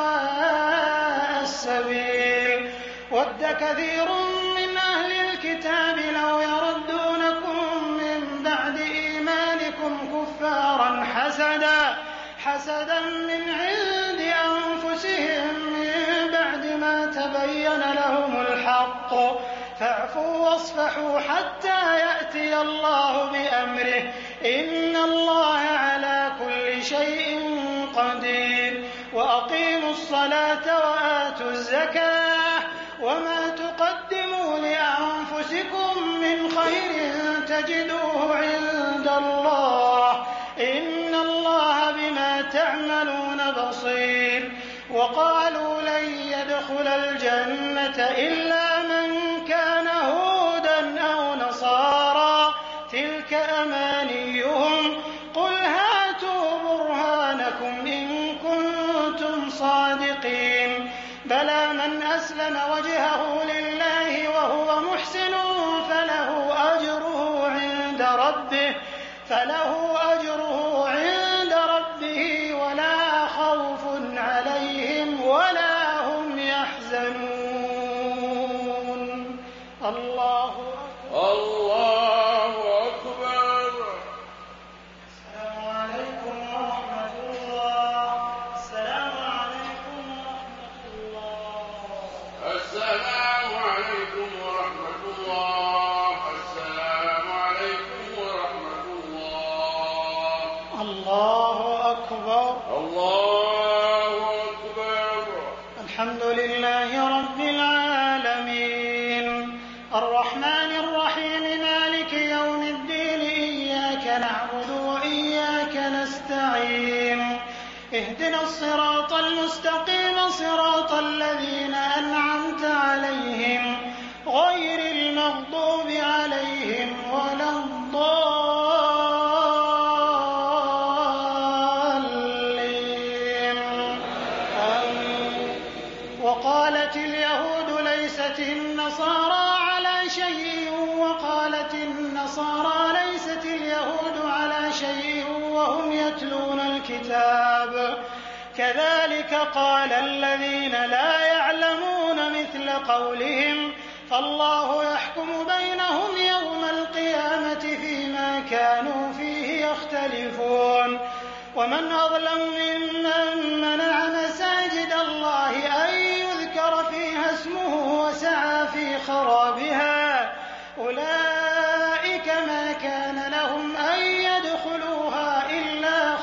سواء السبيل ود كثير من أهل الكتاب لو يردونكم من بعد إيمانكم كفارا حسدا حسدا من عند أنفسهم من بعد ما تبين لهم الحق فاعفوا واصفحوا حتى يأتي الله بأمره إن الله على كل شيء قدير وأقيموا الصلاة وآتوا الزكاة وما تقدموا لأنفسكم من خير تجدوه عند الله إن الله بما تعملون بصير وقالوا لن يدخل الجنة إلا من كان هودا أو نصارى تلك أمانيهم قل هاتوا برهانكم إن كنتم صادقين بلى من أسلم وجهه لله وهو محسن فله أجره عند ربه فله أجره عند ربه ولا خوف عليهم ولا هم يحزنون. الله أكبر. الله أكبر. السلام عليكم ورحمة الله. السلام عليكم ورحمة الله. السلام عليكم ورحمة الله. السلام عليكم ورحمة الله. الله أكبر. الله أكبر. الحمد لله رب العالمين الرحمن الرحيم مالك يوم الدين إياك نعبد وإياك نستعين اهدنا الصراط المستقيم صراط الذين أنعمت عليهم غير المغضوب عليهم ولا الضالين آمين. وقالت اليهود ليست النصارى على شيء وقالت النصارى ليست اليهود على شيء وهم يتلون الكتاب كذلك قال الذين لا يعلمون مثل قولهم فالله يحكم بينهم يوم القيامة فيما كانوا فيه يختلفون ومن أظلم ممن منع مساجد الله أن يذكر فيها اسمه وسعى في خرابها أولئك ما كان لهم أن يدخلوها إلا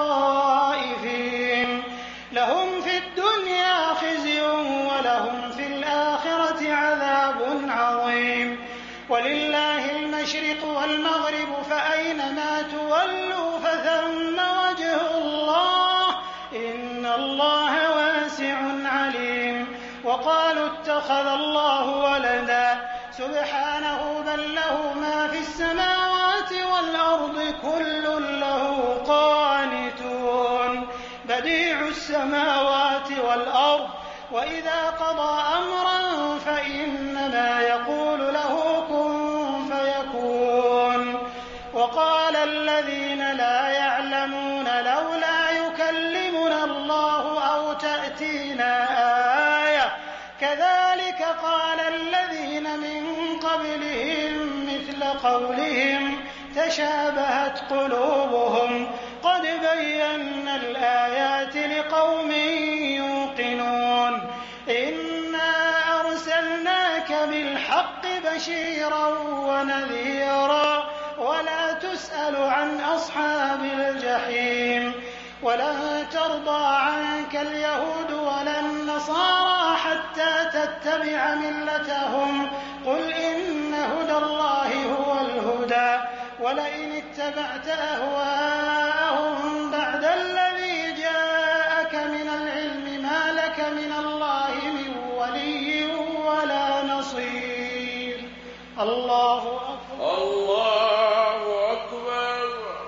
خائفين لهم في الدنيا خزي ولهم في الآخرة عذاب عظيم ولله المشرق والمغرب فأينما تولوا فثم وجه الله إن الله واسع عليم وقالوا اتخذ الله ولدا سبحانه بل له ما في السماوات والأرض كل له قانتون بديع السماوات والأرض وإذا قضى أمرا فإنما يقول له كن فيكون وقال الذين لا يعلمون لولا يكلمنا الله أو تأتينا آية كذلك قال الذين من قبلهم مثل قولهم تشابهت قلوبهم قد بينا الآيات لقوم يوقنون إنا أرسلناك بالحق بشيرا ونذيرا ولا تسأل عن أصحاب الجحيم ولن ترضى عنك اليهود ولا النصارى حتى تتبع ملتهم قل إن هدى الله هو الهدى ولئن اتبعت أهواءهم بعد الذي جاءك من العلم ما لك من الله من ولي ولا نصير. الله أكبر الله أكبر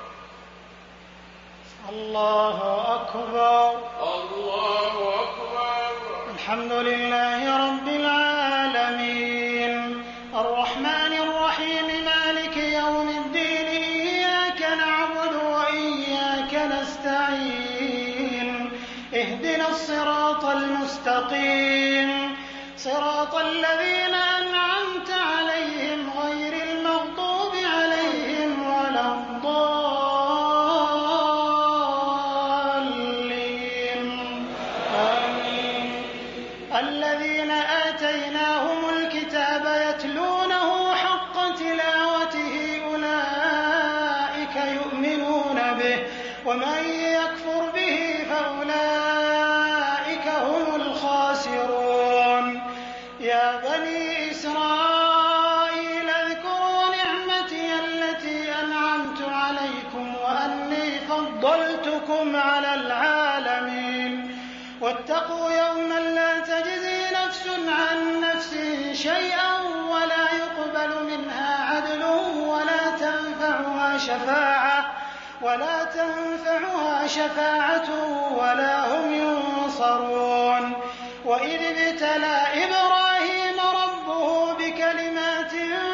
الله أكبر الله أكبر. الحمد لله رب العالمين الرحمن الرحيم مالك يوم الدين إياك نعبد وإياك نستعين اهدنا الصراط المستقيم صراط الذين أنعمت عليهم غير المغضوب عليهم ولا الضالين آمين. الذين آتيناهم الكتاب يتلونه حق تلاوته أولئك يؤمنون به ومن يكفر به فأولئك هم الخاسرون. يا بني إسرائيل اذكروا نعمتي التي أنعمت عليكم وأني فضلتكم على العالمين واتقوا يوما لا تجزي نفس عن نفس شيئا ولا يقبل منها عدل ولا تنفعها شفاعة ولا تنفعها شفاعة ولا هم ينصرون. وإذ ابتلى إبراهيم ربه بكلمات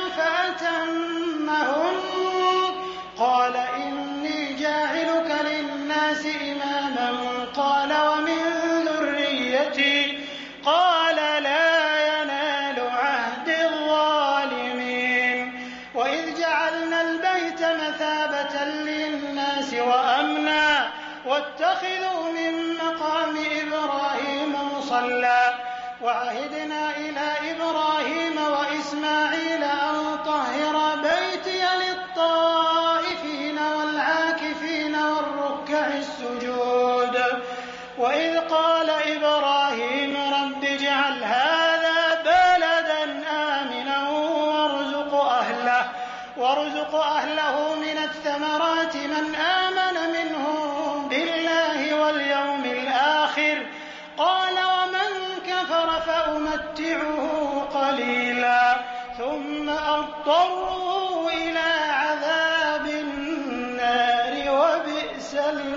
فأتمهن قال إني جاعلك للناس إماما قال ومن ذريتي قال لا ينال عهد الظالمين. وإذ جعلنا البيت مثابة للناس وأمنا واتخذوا من مقام إبراهيم مصلى وعهدنا إلى إبراهيم وإسماعيل أن طهر بيتي للطائفين والعاكفين والركع السجود. وإذ قال إبراهيم رب اجعل هذا بلدا آمنا وارزق أهله وارزق أهله من الثمرات من آمن منهم بالله واليوم الآخر قال ومن كفر فأمتعه قليلا ثم أضطره إلى عذاب النار وبئس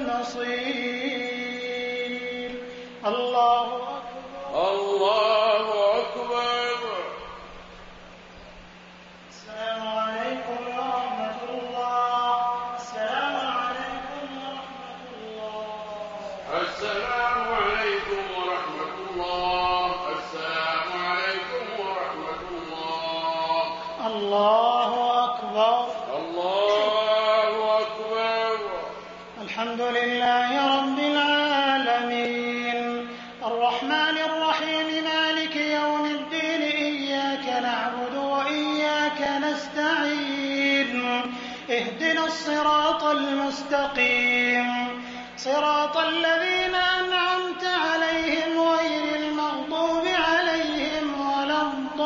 المصير. الله أكبر الله أكبر. السلام عليكم ورحمة الله. السلام عليكم ورحمة الله. السلام عليكم ورحمة الله. السلام عليكم ورحمة الله. الله أكبر الله أكبر. الحمد لله رب العالمين الرحمن الرحيم مالك يوم الدين إياك نعبد وإياك نستعين اهدنا الصراط المستقيم صراط الذين أنعمت عليهم غير المغضوب عليهم ولا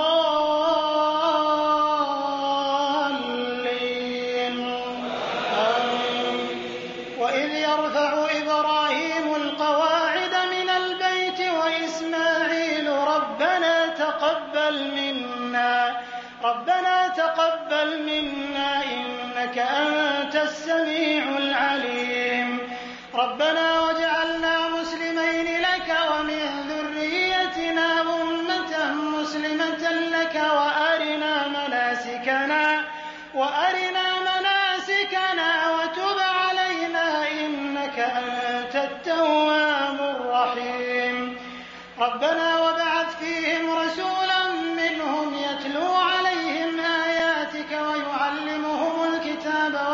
الضالين آمين. وإذ يرفع إبراهيم القواعد من البيت وإسماعيل ربنا تقبل منا ربنا تقبل منا إنك أنت السميع العليم ربنا واجعلنا مسلمين لك ومن ذريتنا أمة مسلمة لك وأرنا مناسكنا وأرنا مناسكنا وتب علينا إنك أنت التواب الرحيم ربنا وابعث فيهم رسولا منهم يتلو عليهم آياتك ويعلمهم الكتاب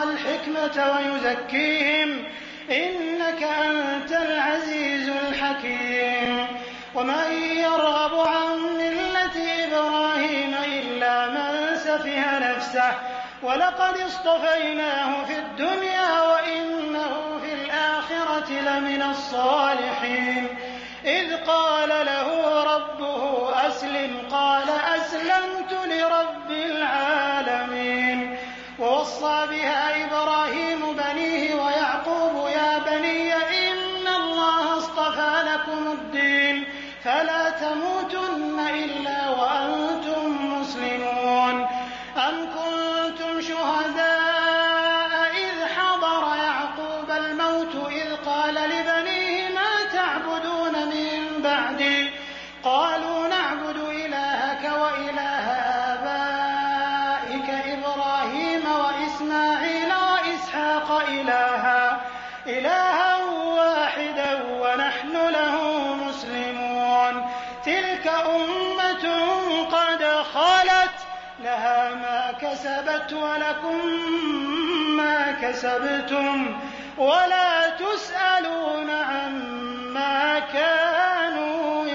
الملائكة ويزكيهم إنك أنت العزيز الحكيم. ومن يرغب عن ملة إبراهيم إلا من سفه نفسه ولقد اصطفيناه في الدنيا وإنه في الآخرة لمن الصالحين. إذ قال له ربه أسلم قال أسلمت لرب العالمين. ووصى بها إبراهيم بنيه ويعقوب يا بني إن الله اصطفى لكم الدين فلا تموتن إلا وأنتم مسلمون. أم كنتم شهداء إذ حضر يعقوب الموت إذ قال لبنيه ما تعبدون من بعدي قالوا نعبد إلهك وإله آبائك إبراهيم وإسماعيل وإسحاق إلها إلها واحدا ونحن له مسلمون. تلك أمة قد خلت لها ما كسبت ولكم ما كسبتم ولا تسألون عما كانوا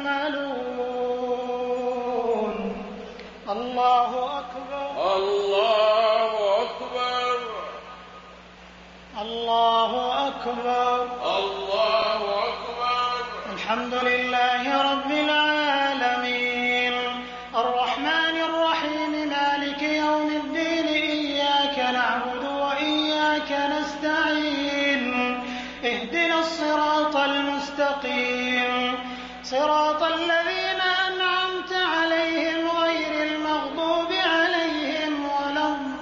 يعملون. الله أكبر الله أكبر الله أكبر الله أكبر. الحمد لله رب العالمين الرحمن الرحيم مالك يوم الدين إياك نعبد وإياك نستعين اهدنا الصراط المستقيم صراط الذين أنعمت عليهم غير المغضوب عليهم ولا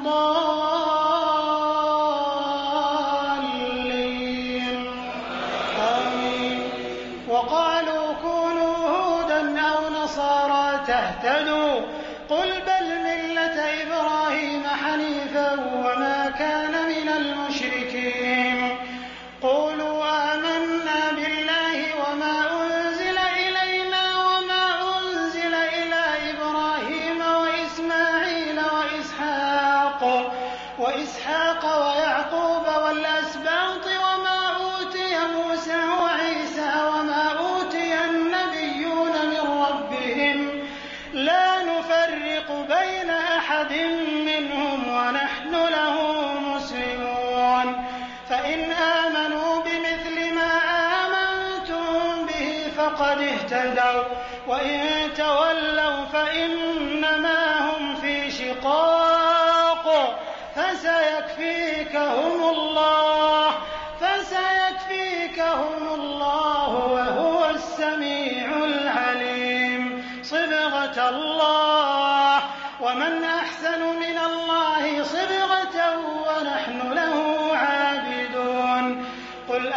الضالين آمين. وقالوا كونوا هودا أو نصارى تهتدوا قل بل ملة إبراهيم حنيفا وما كان من المشركين. قولوا آمنا بالله وما أنزل إلينا وما أنزل إلى إبراهيم وإسماعيل وإسحاق وإسحاق ويعقوب والأسباط وما أوتي موسى وعيسى وما أوتي النبيون من ربهم لا نفرق بين أحد منهم ونحن له مسلمون. فإن آمنوا بمثل ما آمنتم به فقد اهتدوا وإن تولوا فإنما هم في شقاق فسيكفيكهم الله فسيكفيكهم الله وهو السميع العليم. صبغة الله ومن أحسن من الله صبغة ونحن له عابدون. قل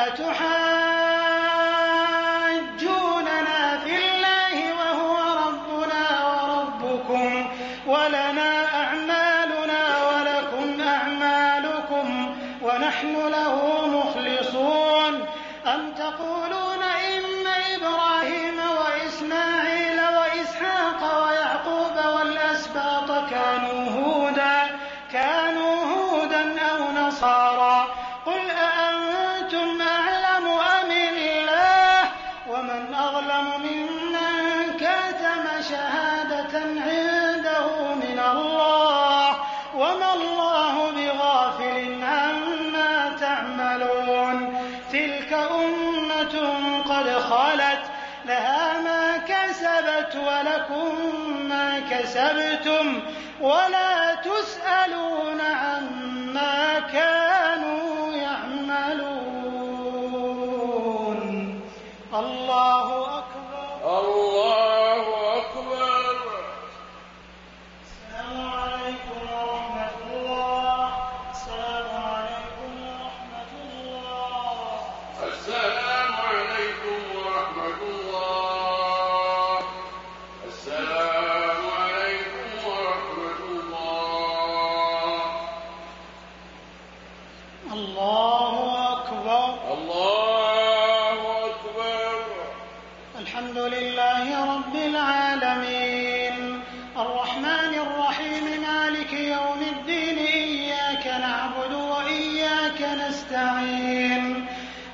أتحاجوننا في الله وهو ربنا وربكم ولنا أعمالنا ولكم أعمالكم ونحن له مخلصون. أم تقولون إن إبراهيم وإسماعيل وإسحاق ويعقوب والأسباط كانوا هودا كانوا هودا أو نصارى قل أأنتم أعلم أم الله ومن أظلم ممن كتم شهادة عنده من الله وما الله بغافل عما تعملون. تلك أمة قد خلت لها ما كسبت ولكم ما كسبتم ولا تسألون عما كانوا يعملون. الله أكبر الله أكبر. السلام عليكم ورحمة الله. السلام عليكم ورحمة الله. السلام عليكم ورحمة الله. السلام عليكم ورحمة الله. الله أكبر الله أكبر.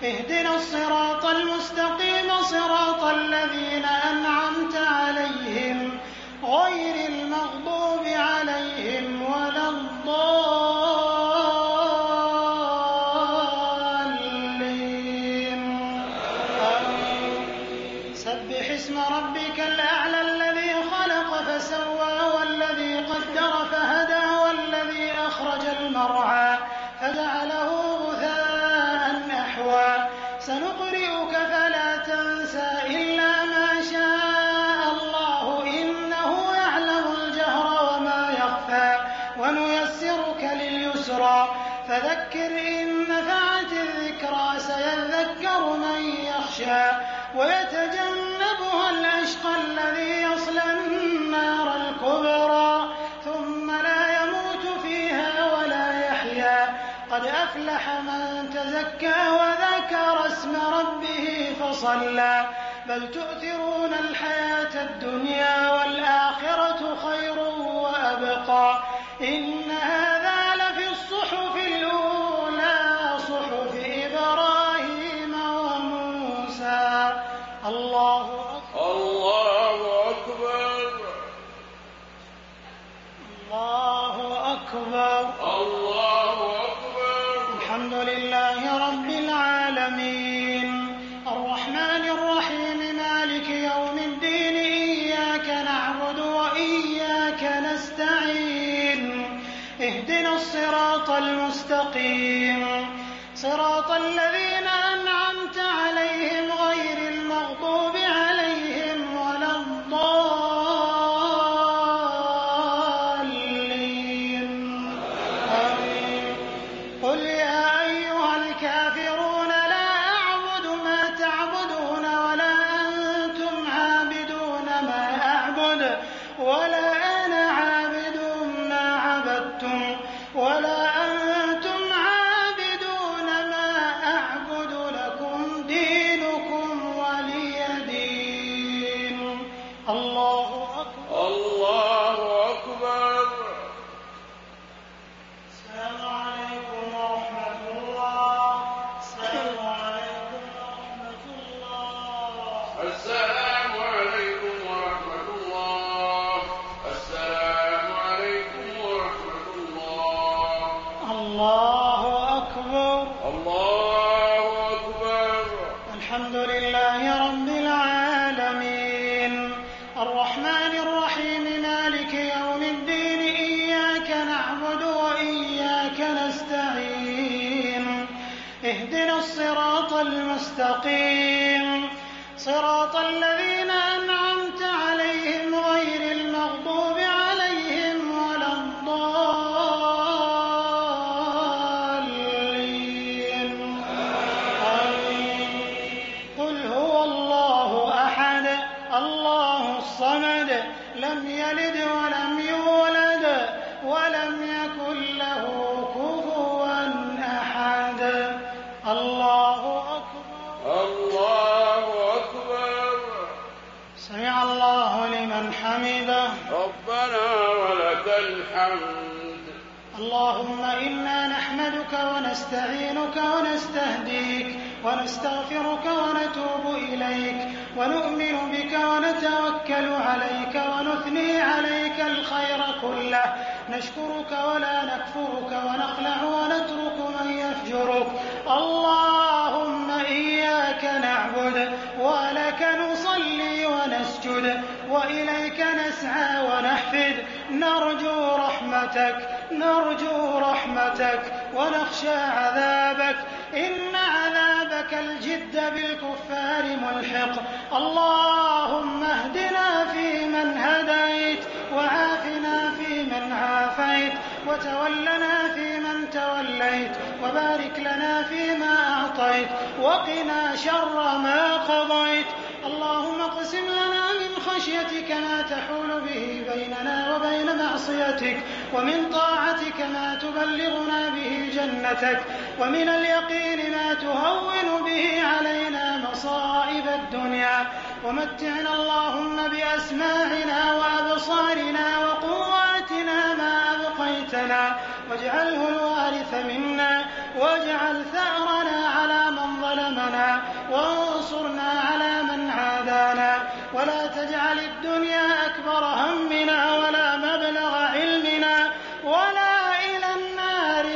اهدنا الصراط المستقيم صراط الذين أنعمت عليهم غير المغضوب عليهم ولا الضالين. سبح اسم ربك الأعلى الذي خلق فسوى والذي قدر فهدى والذي أخرج المرعى فجعله غثاء أحوى سنقرئك فلا تنسى إلا ما شاء الله إنه يعلم الجهر وما يخفى ونيسرك لليسرى فذكر إن نفعت الذكرى سيذكر من يخشى ويتجنبها الأشقى الذي يصلى النار الكبرى ثم لا يموت فيها ولا يحيا قد أفلح من تزكى وذكر اسم ربه فصلى بل تؤثرون الحياة الدنيا والآخرة خير وأبقى إن هذا لفي الصحف الأولى صحف إبراهيم وموسى. الله أكبر الله أكبر الله أكبر الله أكبر. الحمد لله رب العالمين الرحمن الرحيم مالك يوم الدين إياك نعبد وإياك نستعين اهدنا الصراط المستقيم صراط الذين أنعمت عليهم غير المغضوب عليهم ولا الضالين. آمين. قل يا أيها الكافرون لا أعبد ما تعبدون ولا أنتم عابدون ما أعبد ولا أنا عابد ما عبدتم ولا أنتم عابدون ما أعبد لكم دينكم ولي دين. الله أكبر الله أكبر. السلام عليكم ورحمة الله. السلام عليكم ورحمة الله. السلام عليكم ورحمة الله. السلام عليكم ورحمة الله. الله أكبر الله أكبر. الحمد لله رب العالمين الرحمن الرحيم مالك يوم الدين إياك نعبد وإياك نستعين اهدنا الصراط المستقيم صراط الذين أنعمت عليهم غير المغضوب عليهم ولا الضالين. آمين. قل هو الله أحد الله الصمد لم يلد ولم يولد ولم يكن له كفوا أحد. الله أكبر الله أكبر. سمع الله لمن حمده. ربنا ولك الحمد. اللهم إنا نحمدك ونستعينك ونستهديك ونستغفرك ونتوب إليك ونؤمن بك ونتوكل عليك ونثني عليك الخير كله نشكرك ولا نكفرك ونخلع ونترك من يفجرك. اللهم إياك نعبد ولك نصلي ونسجد وإليك نسعى ونحفد نرجو رحمتك نرجو رحمتك ونخشى عذابك إن عذابك الجد بالكفار ملحق. اللهم اهدنا فيمن هديت وعافنا فيمن عافيت وتولنا فيمن توليت وبارك لنا فيما أعطيت وقنا شر ما قضيت. اللهم اقسم لنا من خشيتك ما تحول به بيننا وبين معصيتك ومن طاعتك ما تبلغنا به جنتك ومن اليقين ما تهون به علينا مصائب الدنيا ومتعنا اللهم بأسماعنا وأبصارنا وقواتنا ما أبقيتنا واجعله الوارث منا واجعل ثأرنا على من ظلمنا وانصرنا على من عادانا ولا تجعل الدنيا أكبر همنا ولا مبلغ علمنا ولا إلى النار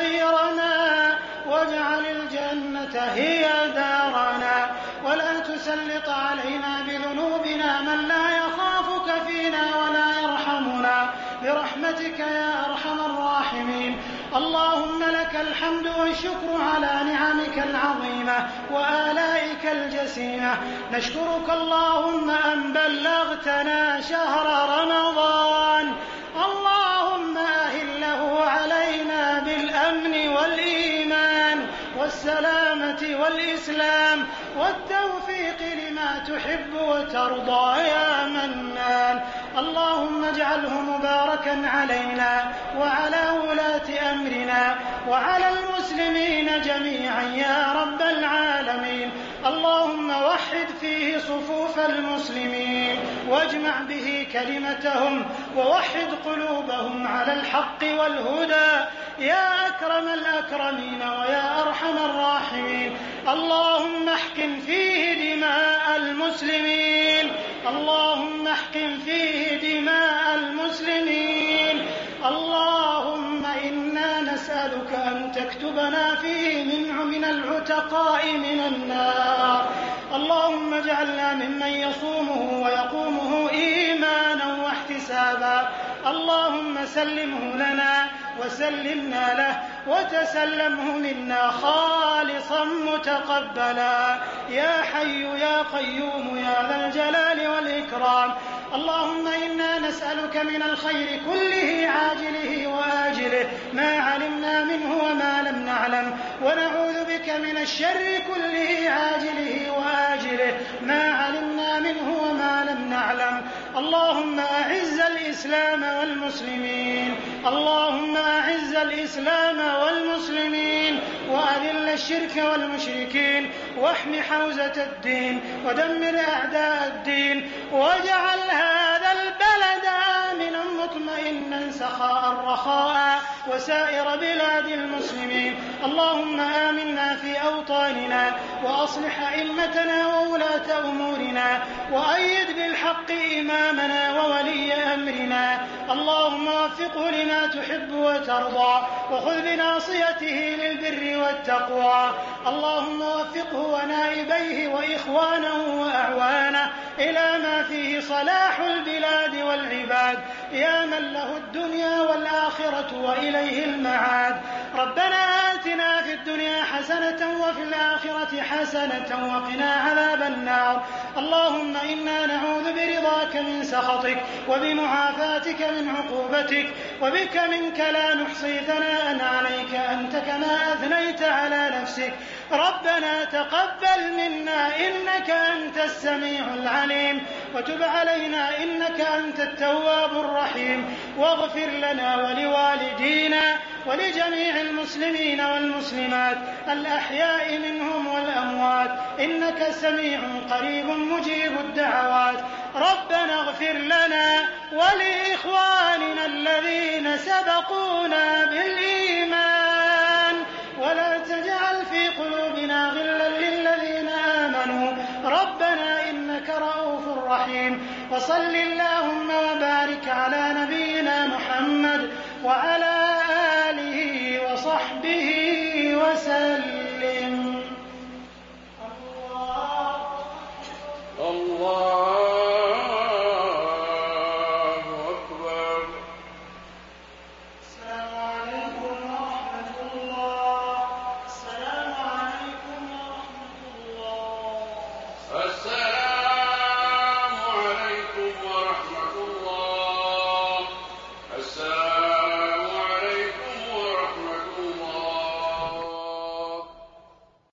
مصيرنا واجعل الجنة هي دارنا ولا تسلط علينا بذنوبنا من لا يخافك فينا ولا يرحمنا برحمتك يا أرحم الراحمين. اللهم لك الحمد والشكر على نعمك العظيمة وآلائك الجسيمة. نشكرك اللهم أن بلغتنا شهر رمضان، اللهم أهله علينا بالأمن والإيمان والسلامة والإسلام والتوفيق لما تحب وترضى يا منان. اللهم اجعله مباركا علينا وعلى ولاة أمرنا وعلى المسلمين جميعا يا رب العالمين. اللهم وحد فيه صفوف المسلمين واجمع به كلمتهم ووحد قلوبهم على الحق والهدى يا أكرم الأكرمين ويا أرحم الراحمين. اللهم احقن فيه دماء المسلمين، اللهم احقن فيه دماء المسلمين. اللهم إنا نسألك أن تكتبنا فيه من من العتقاء من النار. اللهم اجعلنا ممن يصومه ويقومه إيمانا واحتسابا. اللهم سلمه لنا وسلمنا له وتسلمه منا خالصا متقبلا يا حي يا قيوم يا ذا الجلال والإكرام. اللهم إنا نسألك من الخير كله عاجله وآجله ما علمنا منه وما لم نعلم، ونعوذ بك من الشر كله عاجله وآجله ما علمنا منه وما لم نعلم. اللهم أعز الإسلام والمسلمين، اللهم أعز الإسلام والمسلمين وأذل الشرك والمشركين واحم حوزة الدين ودمر أعداء الدين واجعل هذا البلد آمنا مطمئنا سخاء رخاء وسائر بلاد المسلمين. اللهم آمنا في أوطاننا وأصلح أئمتنا وولاة أمورنا وأيد بالحق إمامنا وولي أمرنا. اللهم وفقه لما تحب وترضى وخذ بناصيته للبر والتقوى. اللهم وفقه ونائبيه وإخوانه وأعوانه إلى ما فيه صلاح البلاد والعباد يا من له الدنيا والآخرة وإليه المعاد. ربنا آتنا في الدنيا حسنة وفي الآخرة حسنة وقنا عذاب النار. اللهم إنا نعوذ برضاك من سخطك وبمعافاتك من عقوبتك وبك منك لا نحصي ثناء عليك أنت كما أثنيت على نفسك. ربنا تقبل منا إنك أنت السميع العليم وتب علينا إنك أنت التواب الرحيم واغفر لنا ولوالدينا ولجميع المسلمين والمسلمات الأحياء منهم والأموات إنك سميع قريب مجيب الدعوات. ربنا اغفر لنا ولإخواننا الذين سبقونا بالإيمان ولا تجعل في قلوبنا غلا للذين آمنوا ربنا إنك رؤوف رحيم. وصل اللهم وبارك على نبينا